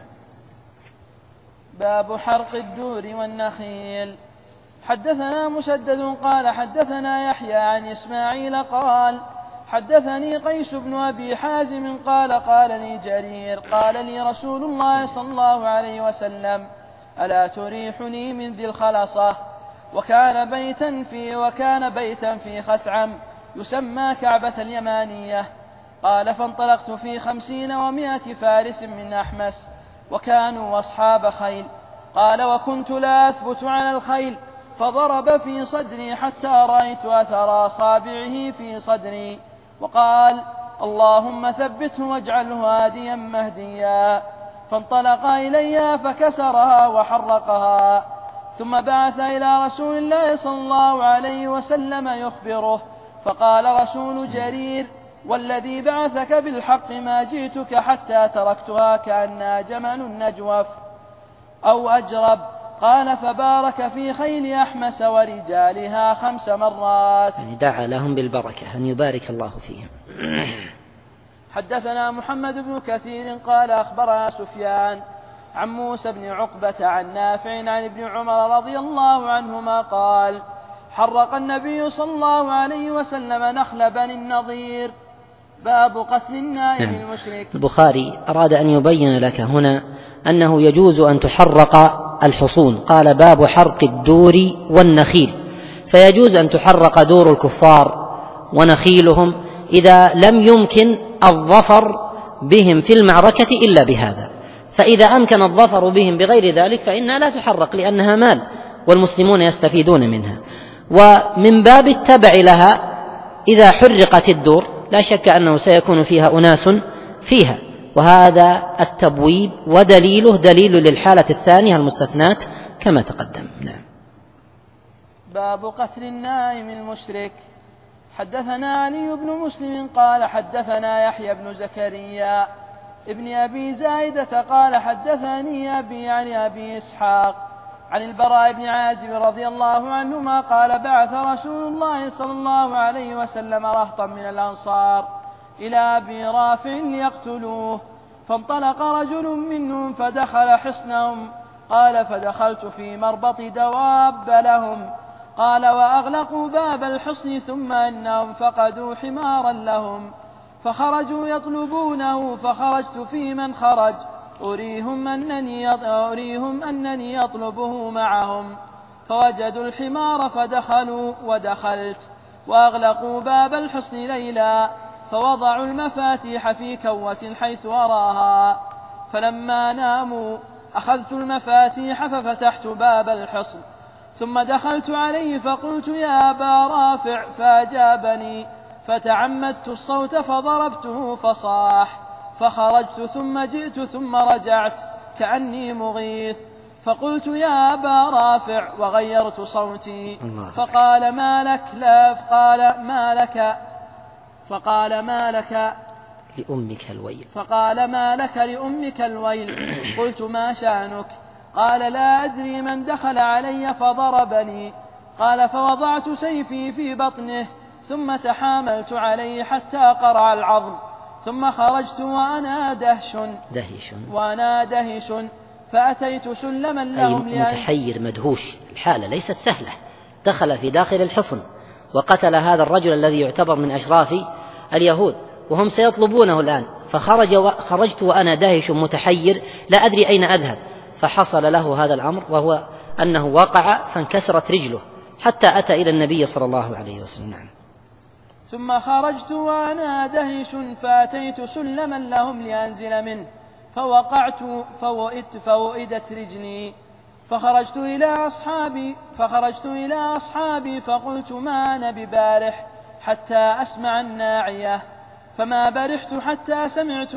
باب حرق الدور والنخيل. حدثنا مسدد قال حدثنا يحيى عن إسماعيل قال حدثني قيس بن أبي حازم قال قال لي جرير قال لي رسول الله صلى الله عليه وسلم ألا تريحني من ذي الخلصة، وكان بيتا في خثعم يسمى كعبة اليمانية. قال فانطلقت في 50 و100 فارس من أحمس وكانوا أصحاب خيل. قال وكنت لا أثبت على الخيل، فضرب في صدري حتى رأيت أثر أصابعه في صدري، وقال اللهم ثبته واجعله هاديا مهديا. فانطلق إليها فكسرها وحرقها، ثم بعث إلى رسول الله صلى الله عليه وسلم يخبره، فقال رسول جرير والذي بعثك بالحق ما جئتك حتى تركتها كأنها جمل نجوف أو أجرب. قال فبارك في خيل أحمس ورجالها 5 مرات، يعني دعا لهم بالبركة أن يبارك الله فيهم. حدثنا محمد بن كثير قال أخبرنا سفيان عن موسى بن عقبة عن نافع عن ابن عمر رضي الله عنهما قال حرق النبي صلى الله عليه وسلم نخل بني النضير. باب قتل النائم المشرك. البخاري أراد أن يبين لك هنا أنه يجوز أن تحرق الحصون، قال باب حرق الدور والنخيل، فيجوز أن تحرق دور الكفار ونخيلهم إذا لم يمكن الظفر بهم في المعركة إلا بهذا. فإذا أمكن الظفر بهم بغير ذلك فإنها لا تحرق لأنها مال، والمسلمون يستفيدون منها. ومن باب التبع لها إذا حرقت الدور لا شك أنه سيكون فيها أناس فيها، وهذا التبويب ودليله دليل للحالة الثانية المستثنات كما تقدم. نعم. باب قتل النائم المشرك. حدثنا علي بن مسلم قال حدثنا يحيى بن زكريا ابن أبي زايدة قال حدثني أبي عن أبي إسحاق عن البراء بن عازب رضي الله عنهما قال بعث رسول الله صلى الله عليه وسلم رهطا من الأنصار إلى أبي رافع ليقتلوه، فانطلق رجل منهم فدخل حصنهم. قال فدخلت في مربط دواب لهم. قال وأغلقوا باب الحصن ثم إنهم فقدوا حمارا لهم فخرجوا يطلبونه، فخرجت في من خرج أريهم أنني أطلبه معهم، فوجدوا الحمار فدخلوا ودخلت، وأغلقوا باب الحصن ليلا، فوضعوا المفاتيح في كوة حيث أراها، فلما ناموا أخذت المفاتيح ففتحت باب الحصن، ثم دخلت عليه فقلت يا أبا رافع فأجابني، فتعمدت الصوت فضربته فصاح، فخرجت ثم جئت ثم رجعت كأني مغيث، فقلت يا أبا رافع وغيرت صوتي، فقال ما لك لا فقال ما لك لأمك الويل، فقال ما لك لأمك الويل. قلت ما شأنك؟ قال لا أدري من دخل علي فضربني. قال فوضعت سيفي في بطنه ثم تحاملت عليه حتى قرع العظم، ثم خرجت وأنا دهش فأتيت سلما لهم أي متحير مدهوش، الحالة ليست سهلة، دخل في داخل الحصن وقتل هذا الرجل الذي يعتبر من أشراف اليهود وهم سيطلبونه الآن، فخرجت وأنا داهش متحير لا أدري أين أذهب، فحصل له هذا الأمر وهو أنه وقع فانكسرت رجله حتى أتى إلى النبي صلى الله عليه وسلم. ثم خرجت وأنا دهش فأتيت سلما لهم لأنزل منه، فوقعت فوئدت رجلي، فخرجت إلى أصحابي فقلت ما أنا ببارح حتى أسمع الناعية، فما برحت حتى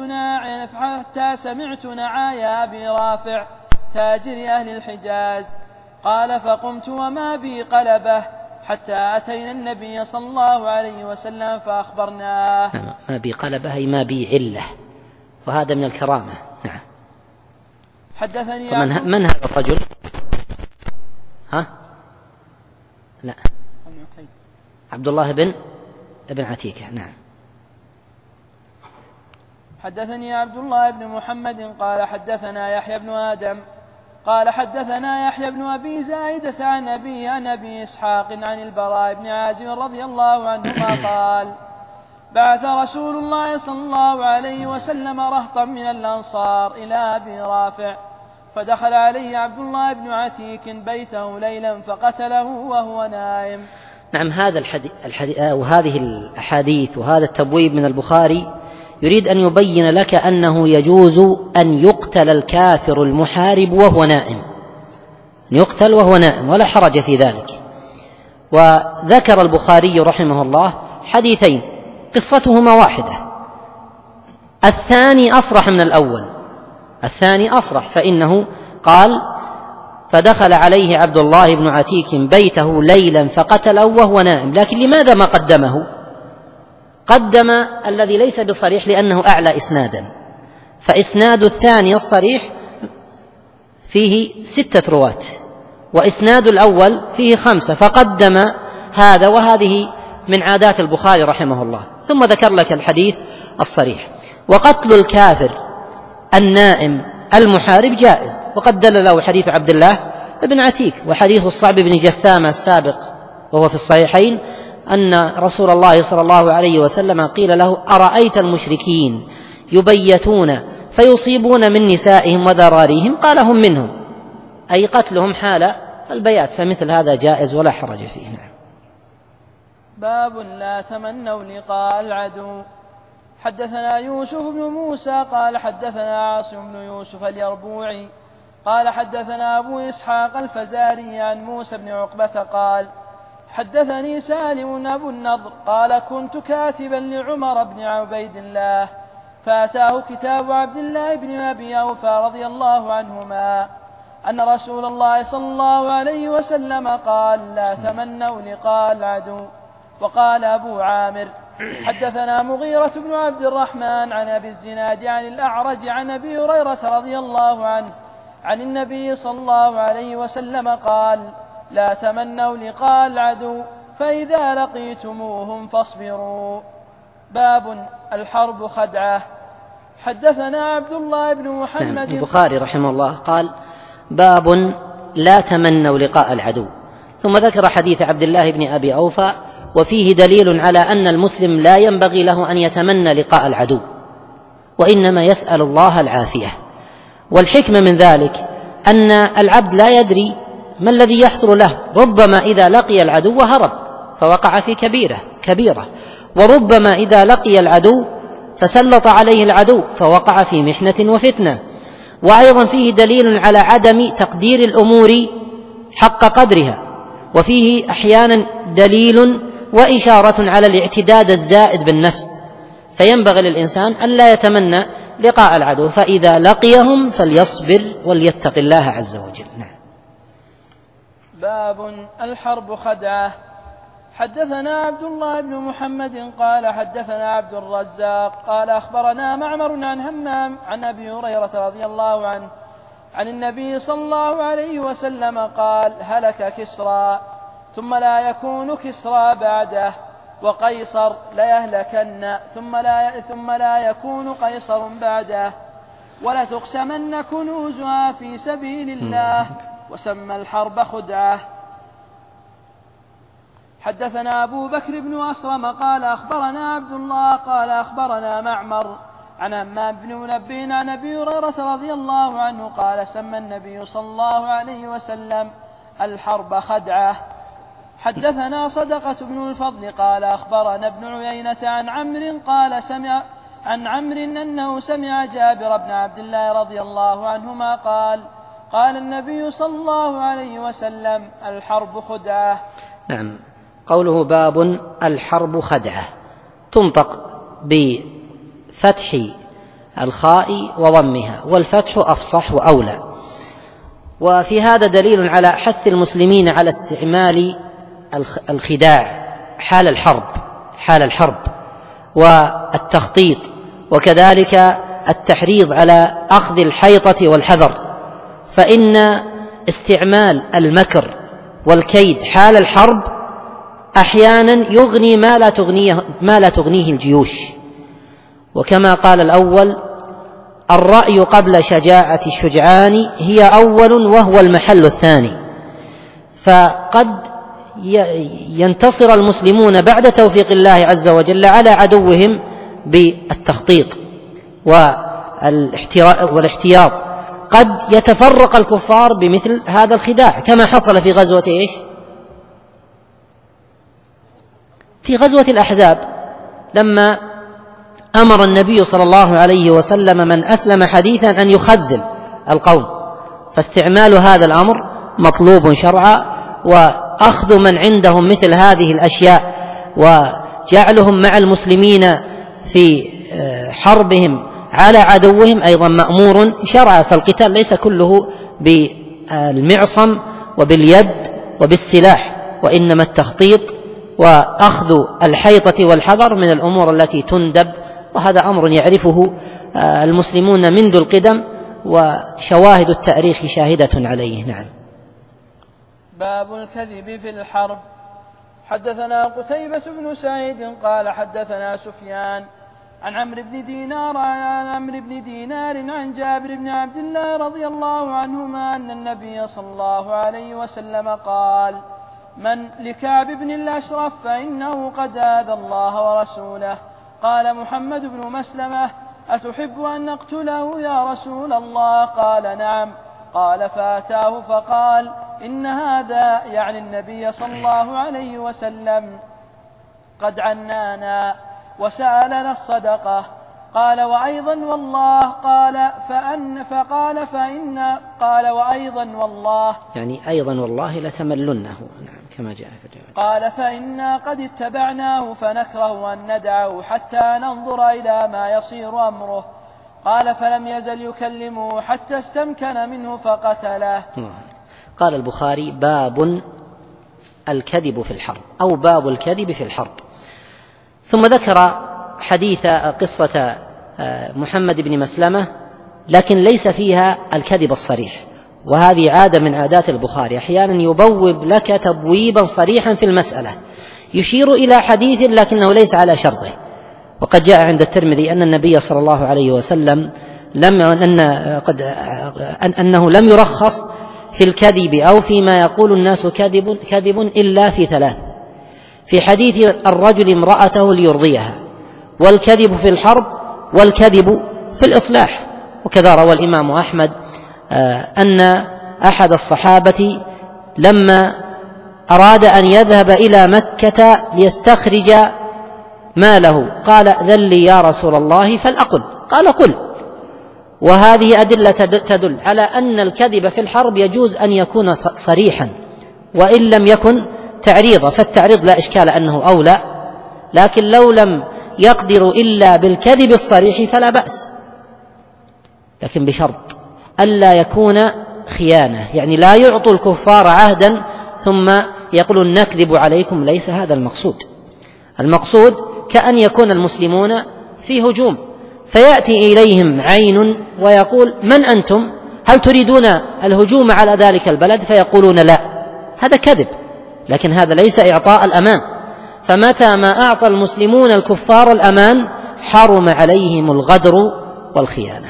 سمعت نعايا أبي رافع تاجر أهل الحجاز. قال فقمت وما بي قلبه حتى أتينا النبي صلى الله عليه وسلم فأخبرناه. ما بي قلبه أي ما بي علة، وهذا من الكرامة. نعم. حدثني من هذا الرجل؟ لا، عبد الله بن عتيكة. نعم. حدثني عبد الله بن محمد قال حدثنا يحيى بن آدم قال حدثنا يحيى بن أبي زايدة عن أبي إسحاق عن البراء بن عازب رضي الله عنهما قال بعث رسول الله صلى الله عليه وسلم رهطا من الأنصار إلى أبي رافع، فدخل عليه عبد الله بن عتيك بيته ليلا فقتله وهو نائم. نعم. هذا الحديث وهذه الأحاديث وهذا التبويب من البخاري يريد أن يبين لك أنه يجوز أن يقتل الكافر المحارب وهو نائم، يقتل وهو نائم ولا حرج في ذلك. وذكر البخاري رحمه الله حديثين قصتهما واحدة، الثاني أصرح من الأول، الثاني أصرح، فإنه قال فدخل عليه عبد الله بن عتيك بيته ليلا فقتله وهو نائم، لكن لماذا ما قدمه؟ قدم الذي ليس بصريح لأنه أعلى إسنادا، فإسناد الثاني الصريح فيه 6 رواة وإسناد الأول فيه 5، فقدم هذا، وهذه من عادات البخاري رحمه الله. ثم ذكر لك الحديث الصريح. وقتل الكافر النائم المحارب جائز، وقد دل له حديث عبد الله بن عتيك وحديث الصعب بن جثامة السابق وهو في الصحيحين أن رسول الله صلى الله عليه وسلم قيل له أرأيت المشركين يبيتون فيصيبون من نسائهم وذراريهم؟ قال هم منهم، أي قتلهم حال البيات، فمثل هذا جائز ولا حرج فيه. نعم. باب لا تمنوا لقاء العدو. حدثنا يوسف بن موسى قال حدثنا عاصم بن يوسف اليربوعي قال حدثنا أبو إسحاق الفزاري عن موسى بن عقبة قال حدثني سالم أبو النضر قال كنت كاتبا لعمر بن عبيد الله فأتاه كتاب عبد الله بن أبي أوفى رضي الله عنهما أن رسول الله صلى الله عليه وسلم قال لا تمنوا لقاء العدو. وقال أبو عامر حدثنا مغيرة بن عبد الرحمن عن أبي الزناد عن الأعرج عن أبي هريرة رضي الله عنه عن النبي صلى الله عليه وسلم قال لا تمنوا لقاء العدو فإذا لقيتموهم فاصبروا. باب الحرب خدعة. حدثنا عبد الله بن محمد. البخاري رحمه الله قال باب لا تمنوا لقاء العدو، ثم ذكر حديث عبد الله بن أبي أوفى وفيه دليل على أن المسلم لا ينبغي له أن يتمنى لقاء العدو، وإنما يسأل الله العافية. والحكمة من ذلك أن العبد لا يدري ما الذي يحصل له، ربما إذا لقي العدو هرب فوقع في كبيرة، وربما إذا لقي العدو فسلط عليه العدو فوقع في محنة وفتنة. وأيضا فيه دليل على عدم تقدير الأمور حق قدرها، وفيه أحيانا دليل وإشارة على الاعتداد الزائد بالنفس، فينبغي للإنسان أن لا يتمنى لقاء العدو، فإذا لقيهم فليصبر وليتق الله عز وجل. نعم. باب الحرب خدعة. حدثنا عبد الله بن محمد قال حدثنا عبد الرزاق قال أخبرنا معمر عن همام عن أبي هريرة رضي الله عنه عن النبي صلى الله عليه وسلم قال هلك كسرى ثم لا يكون كسرى بعده، وقيصر ليهلكن ثم لا يكون قيصر بعده، ولتقسمن كنوزها في سبيل الله، وسمى الحرب خدعة. حدثنا أبو بكر بن أسرم قال أخبرنا عبد الله قال أخبرنا معمر عن همام بن منبه عن أبي هريرة رضي الله عنه قال سمى النبي صلى الله عليه وسلم الحرب خدعة. حدثنا صدقة بن الفضل قال أخبرنا ابن عيينة عن عمرو قال سمع عن عمرو أنه سمع جابر بن عبد الله رضي الله عنهما قال النبي صلى الله عليه وسلم الحرب خدعة. نعم. قوله باب الحرب خدعة تنطق بفتح الخاء وضمها، والفتح أفصح وأولى. وفي هذا دليل على حث المسلمين على استعمال الخداع حال الحرب والتخطيط، وكذلك التحريض على أخذ الحيطة والحذر، فإن استعمال المكر والكيد حال الحرب أحيانا يغني ما لا تغنيه الجيوش. وكما قال الأول الرأي قبل شجاعة الشجعان هي أول وهو المحل الثاني، فقد ينتصر المسلمون بعد توفيق الله عز وجل على عدوهم بالتخطيط والاحتياط. قد يتفرق الكفار بمثل هذا الخداع، كما حصل في غزوة في غزوة الأحزاب لما أمر النبي صلى الله عليه وسلم من أسلم حديثا أن يخذل القوم، فاستعمال هذا الأمر مطلوب شرعا، وأخذ من عندهم مثل هذه الأشياء وجعلهم مع المسلمين في حربهم على عدوهم أيضا مأمور شرعا. فالقتال ليس كله بالمعصم وباليد وبالسلاح، وإنما التخطيط وأخذ الحيطة والحذر من الأمور التي تندب، وهذا أمر يعرفه المسلمون منذ القدم، وشواهد التاريخ شاهدة عليه. نعم. باب الكذب في الحرب. حدثنا قتيبة بن سعيد قال حدثنا سفيان عن عمرو بن دينار عن جابر بن عبد الله رضي الله عنهما أن النبي صلى الله عليه وسلم قال من لكعب بن الأشرف فإنه قد آذى الله ورسوله. قال محمد بن مسلمة أتحب أن نقتله يا رسول الله؟ قال نعم. قال فأتاه فقال إن هذا يعني النبي صلى الله عليه وسلم قد عنانا وسألنا الصدقة. قال وأيضا والله قال وأيضا والله يعني أيضا والله لتملنه، نعم كما جاء في الرواية. قال فإنا قد اتبعناه فنكره أن ندعه حتى ننظر إلى ما يصير أمره. قال فلم يزل يكلمه حتى استمكن منه فقتله. قال البخاري باب الكذب في الحرب أو باب الكذب في الحرب. ثم ذكر حديث قصة محمد بن مسلمة، لكن ليس فيها الكذب الصريح، وهذه عادة من عادات البخاري، أحيانا يبوب لك تبويبا صريحا في المسألة يشير إلى حديث لكنه ليس على شرطه. وقد جاء عند الترمذي أن النبي صلى الله عليه وسلم أنه لم يرخص في الكذب أو فيما يقول الناس كذب إلا في ثلاث: في حديث الرجل امرأته ليرضيها، والكذب في الحرب، والكذب في الإصلاح. وكذا روى الإمام أحمد أن أحد الصحابة لما أراد أن يذهب إلى مكة ليستخرج ماله قال ائذن لي يا رسول الله فلأقل، قال قل. وهذه أدلة تدل على أن الكذب في الحرب يجوز أن يكون صريحا وإن لم يكن تعريضا، فالتعريض لا إشكال أنه أولى، لكن لو لم يقدر إلا بالكذب الصريح فلا بأس، لكن بشرط ألا يكون خيانة، يعني لا يعطوا الكفار عهدا ثم يقولون نكذب عليكم، ليس هذا المقصود. المقصود كأن يكون المسلمون في هجوم فيأتي إليهم عين ويقول من أنتم؟ هل تريدون الهجوم على ذلك البلد؟ فيقولون لا، هذا كذب، لكن هذا ليس إعطاء الأمان. فمتى ما أعطى المسلمون الكفار الأمان حرم عليهم الغدر والخيانة.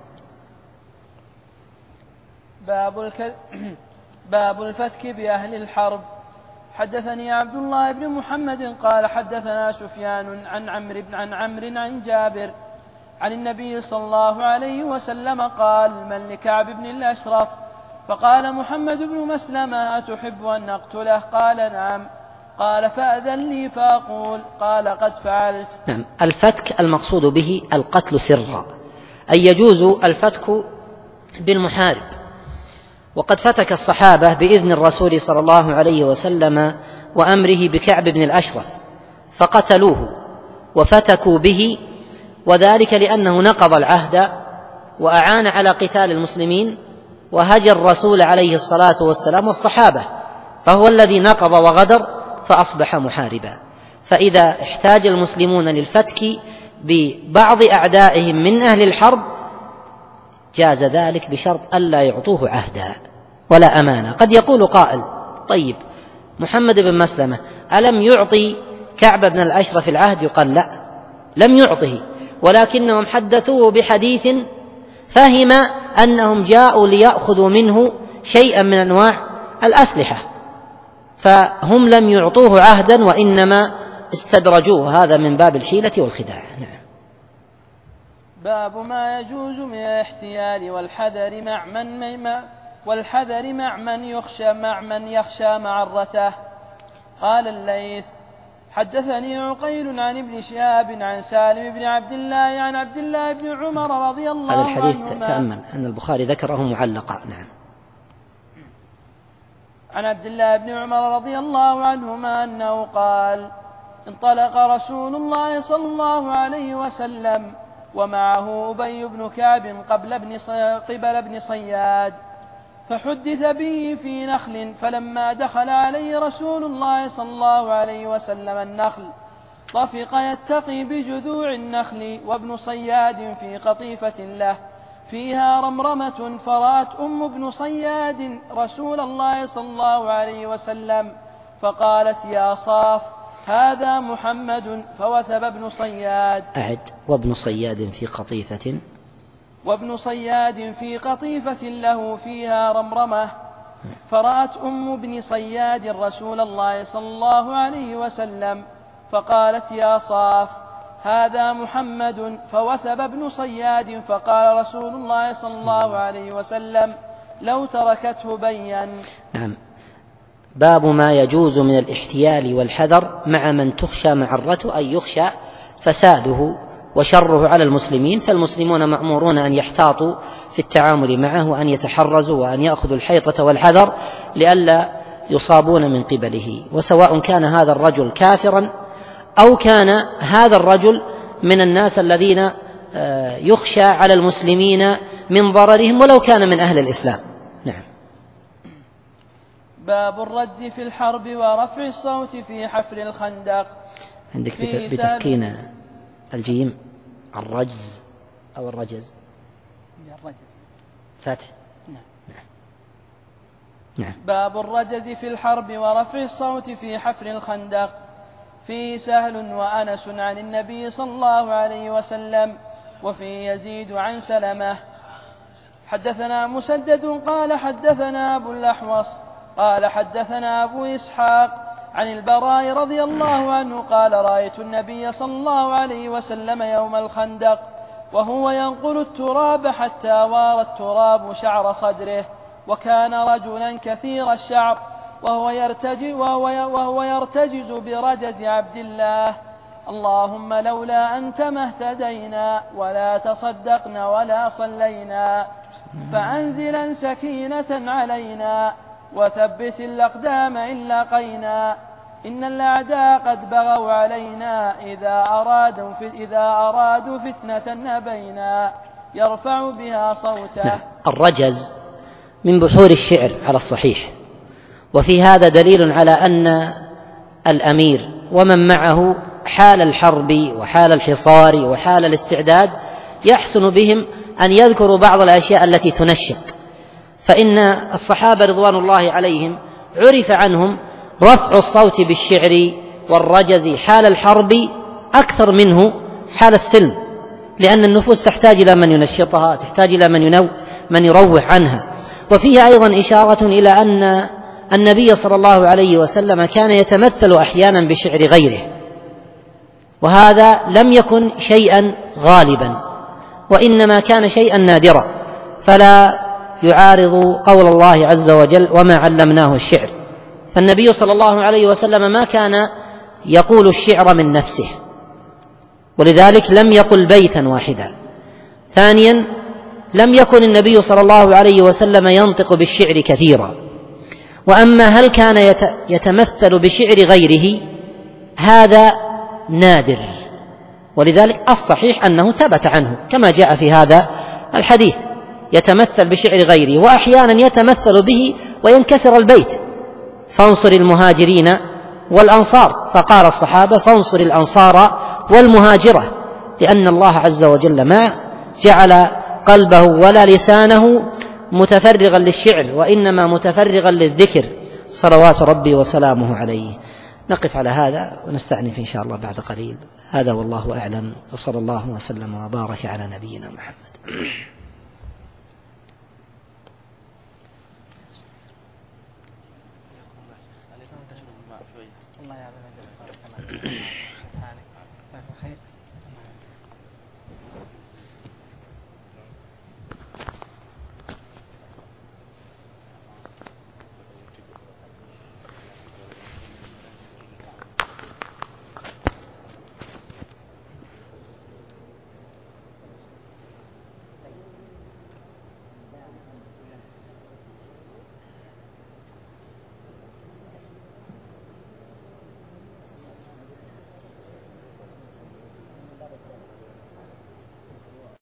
باب الفتك بأهل الحرب. حدثني عبد الله بن محمد قال حدثنا سفيان عن عمرو عن جابر عن النبي صلى الله عليه وسلم قال من لكعب بن الأشرف؟ فقال محمد بن مسلمة أتحب أن أقتله؟ قال نعم. قال فأذن لي فأقول؟ قال قد فعلت. نعم. الفتك المقصود به القتل سرا، أي يجوز الفتك بالمحارب. وقد فتك الصحابة بإذن الرسول صلى الله عليه وسلم وأمره بكعب بن الأشرف فقتلوه وفتكوا به، وذلك لأنه نقض العهد وأعان على قتال المسلمين وهجر الرسول عليه الصلاة والسلام والصحابة، فهو الذي نقض وغدر فأصبح محاربا. فإذا احتاج المسلمون للفتك ببعض أعدائهم من أهل الحرب جاز ذلك بشرط ألا يعطوه عهدا ولا أمانة. قد يقول قائل طيب محمد بن مسلمة ألم يعطي كعب بن الأشرف العهد؟ يقال لا، لم يعطه، ولكنهم حدثوه بحديث فهم أنهم جاءوا ليأخذوا منه شيئا من أنواع الأسلحة، فهم لم يعطوه عهدا وإنما استدرجوه، هذا من باب الحيلة والخداع. نعم. باب ما يجوز من الاحتيال والحذر مع من يخشى معرته. قال الليث حدثني عقيل عن ابن شهاب عن سالم بن عبد الله عن عبد الله بن عمر رضي الله عنهما. هذا الحديث تأمل أن البخاري ذكره معلقا. نعم. عن عبد الله بن عمر رضي الله عنهما أنه قال انطلق رسول الله صلى الله عليه وسلم ومعه أبي بن كعب قبل ابن صياد، فحدث به في نخل، فلما دخل عليه رسول الله صلى الله عليه وسلم النخل طفق يتقي بجذوع النخل، وابن صياد في قطيفة له فيها رمرمة، فرأت أم ابن صياد رسول الله صلى الله عليه وسلم فقالت يا صاف هذا محمد، فوثب ابن صياد. أعد. وابن صياد في قطيفة، وابن صياد في قطيفة له فيها رمرمة، فرأت أم ابن صياد رسول الله صلى الله عليه وسلم فقالت يا صاف هذا محمد، فوثب ابن صياد، فقال رسول الله صلى الله عليه وسلم لو تركته بين. نعم. باب ما يجوز من الاحتيال والحذر مع من تخشى معرته، أي يخشى فساده وشره على المسلمين، فالمسلمون مأمورون أن يحتاطوا في التعامل معه وأن يتحرزوا وأن يأخذوا الحيطة والحذر لئلا يصابون من قبله. وسواء كان هذا الرجل كافرا أو كان هذا الرجل من الناس الذين يخشى على المسلمين من ضررهم ولو كان من أهل الإسلام. نعم. باب الرجز في الحرب ورفع الصوت في حفر الخندق. عندك بتسكين الجيم الرجز أو الرجز؟ فاتح. نعم. باب الرجز في الحرب ورفع الصوت في حفر الخندق. فيه سهل وأنس عن النبي صلى الله عليه وسلم، وفيه يزيد عن سلمة. حدثنا مسدد قال حدثنا أبو الأحوص قال حدثنا أبو إسحاق عن البراء رضي الله عنه قال رأيت النبي صلى الله عليه وسلم يوم الخندق وهو ينقل التراب حتى وار التراب شعر صدره، وكان رجلا كثير الشعر وهو يرتجز برجز عبد الله: اللهم لولا أنت ما اهتدينا ولا تصدقنا ولا صلينا، فأنزلا سكينة علينا وثبت الأقدام إن لاقينا، إن الأعداء قد بغوا علينا إذا أرادوا فتنة نبينا يرفع بها صوته. الرجز من بحور الشعر على الصحيح، وفي هذا دليل على أن الأمير ومن معه حال الحرب وحال الحصار وحال الاستعداد يحسن بهم أن يذكروا بعض الأشياء التي تنشط، فإن الصحابة رضوان الله عليهم عرف عنهم رفع الصوت بالشعر والرجز حال الحرب أكثر منه حال السلم، لأن النفوس تحتاج إلى من ينشطها، تحتاج إلى من يروح عنها. وفيه أيضا إشارة إلى أن النبي صلى الله عليه وسلم كان يتمثل أحيانا بشعر غيره، وهذا لم يكن شيئا غالبا وإنما كان شيئا نادرا، فلا يعارض قول الله عز وجل وما علمناه الشعر. فالنبي صلى الله عليه وسلم ما كان يقول الشعر من نفسه، ولذلك لم يقل بيتا واحدا. ثانيا، لم يكن النبي صلى الله عليه وسلم ينطق بالشعر كثيرا. وأما هل كان يتمثل بشعر غيره هذا نادر، ولذلك الصحيح أنه ثبت عنه كما جاء في هذا الحديث يتمثل بشعر غيره، وأحيانا يتمثل به وينكسر البيت: فانصر المهاجرين والأنصار، فقال الصحابة: فانصر الأنصار والمهاجرة، لأن الله عز وجل ما جعل قلبه ولا لسانه متفرغا للشعر، وإنما متفرغا للذكر صلوات ربي وسلامه عليه. نقف على هذا ونستأنف إن شاء الله بعد قليل. هذا والله أعلم، وصلى الله وسلم وبارك على نبينا محمد.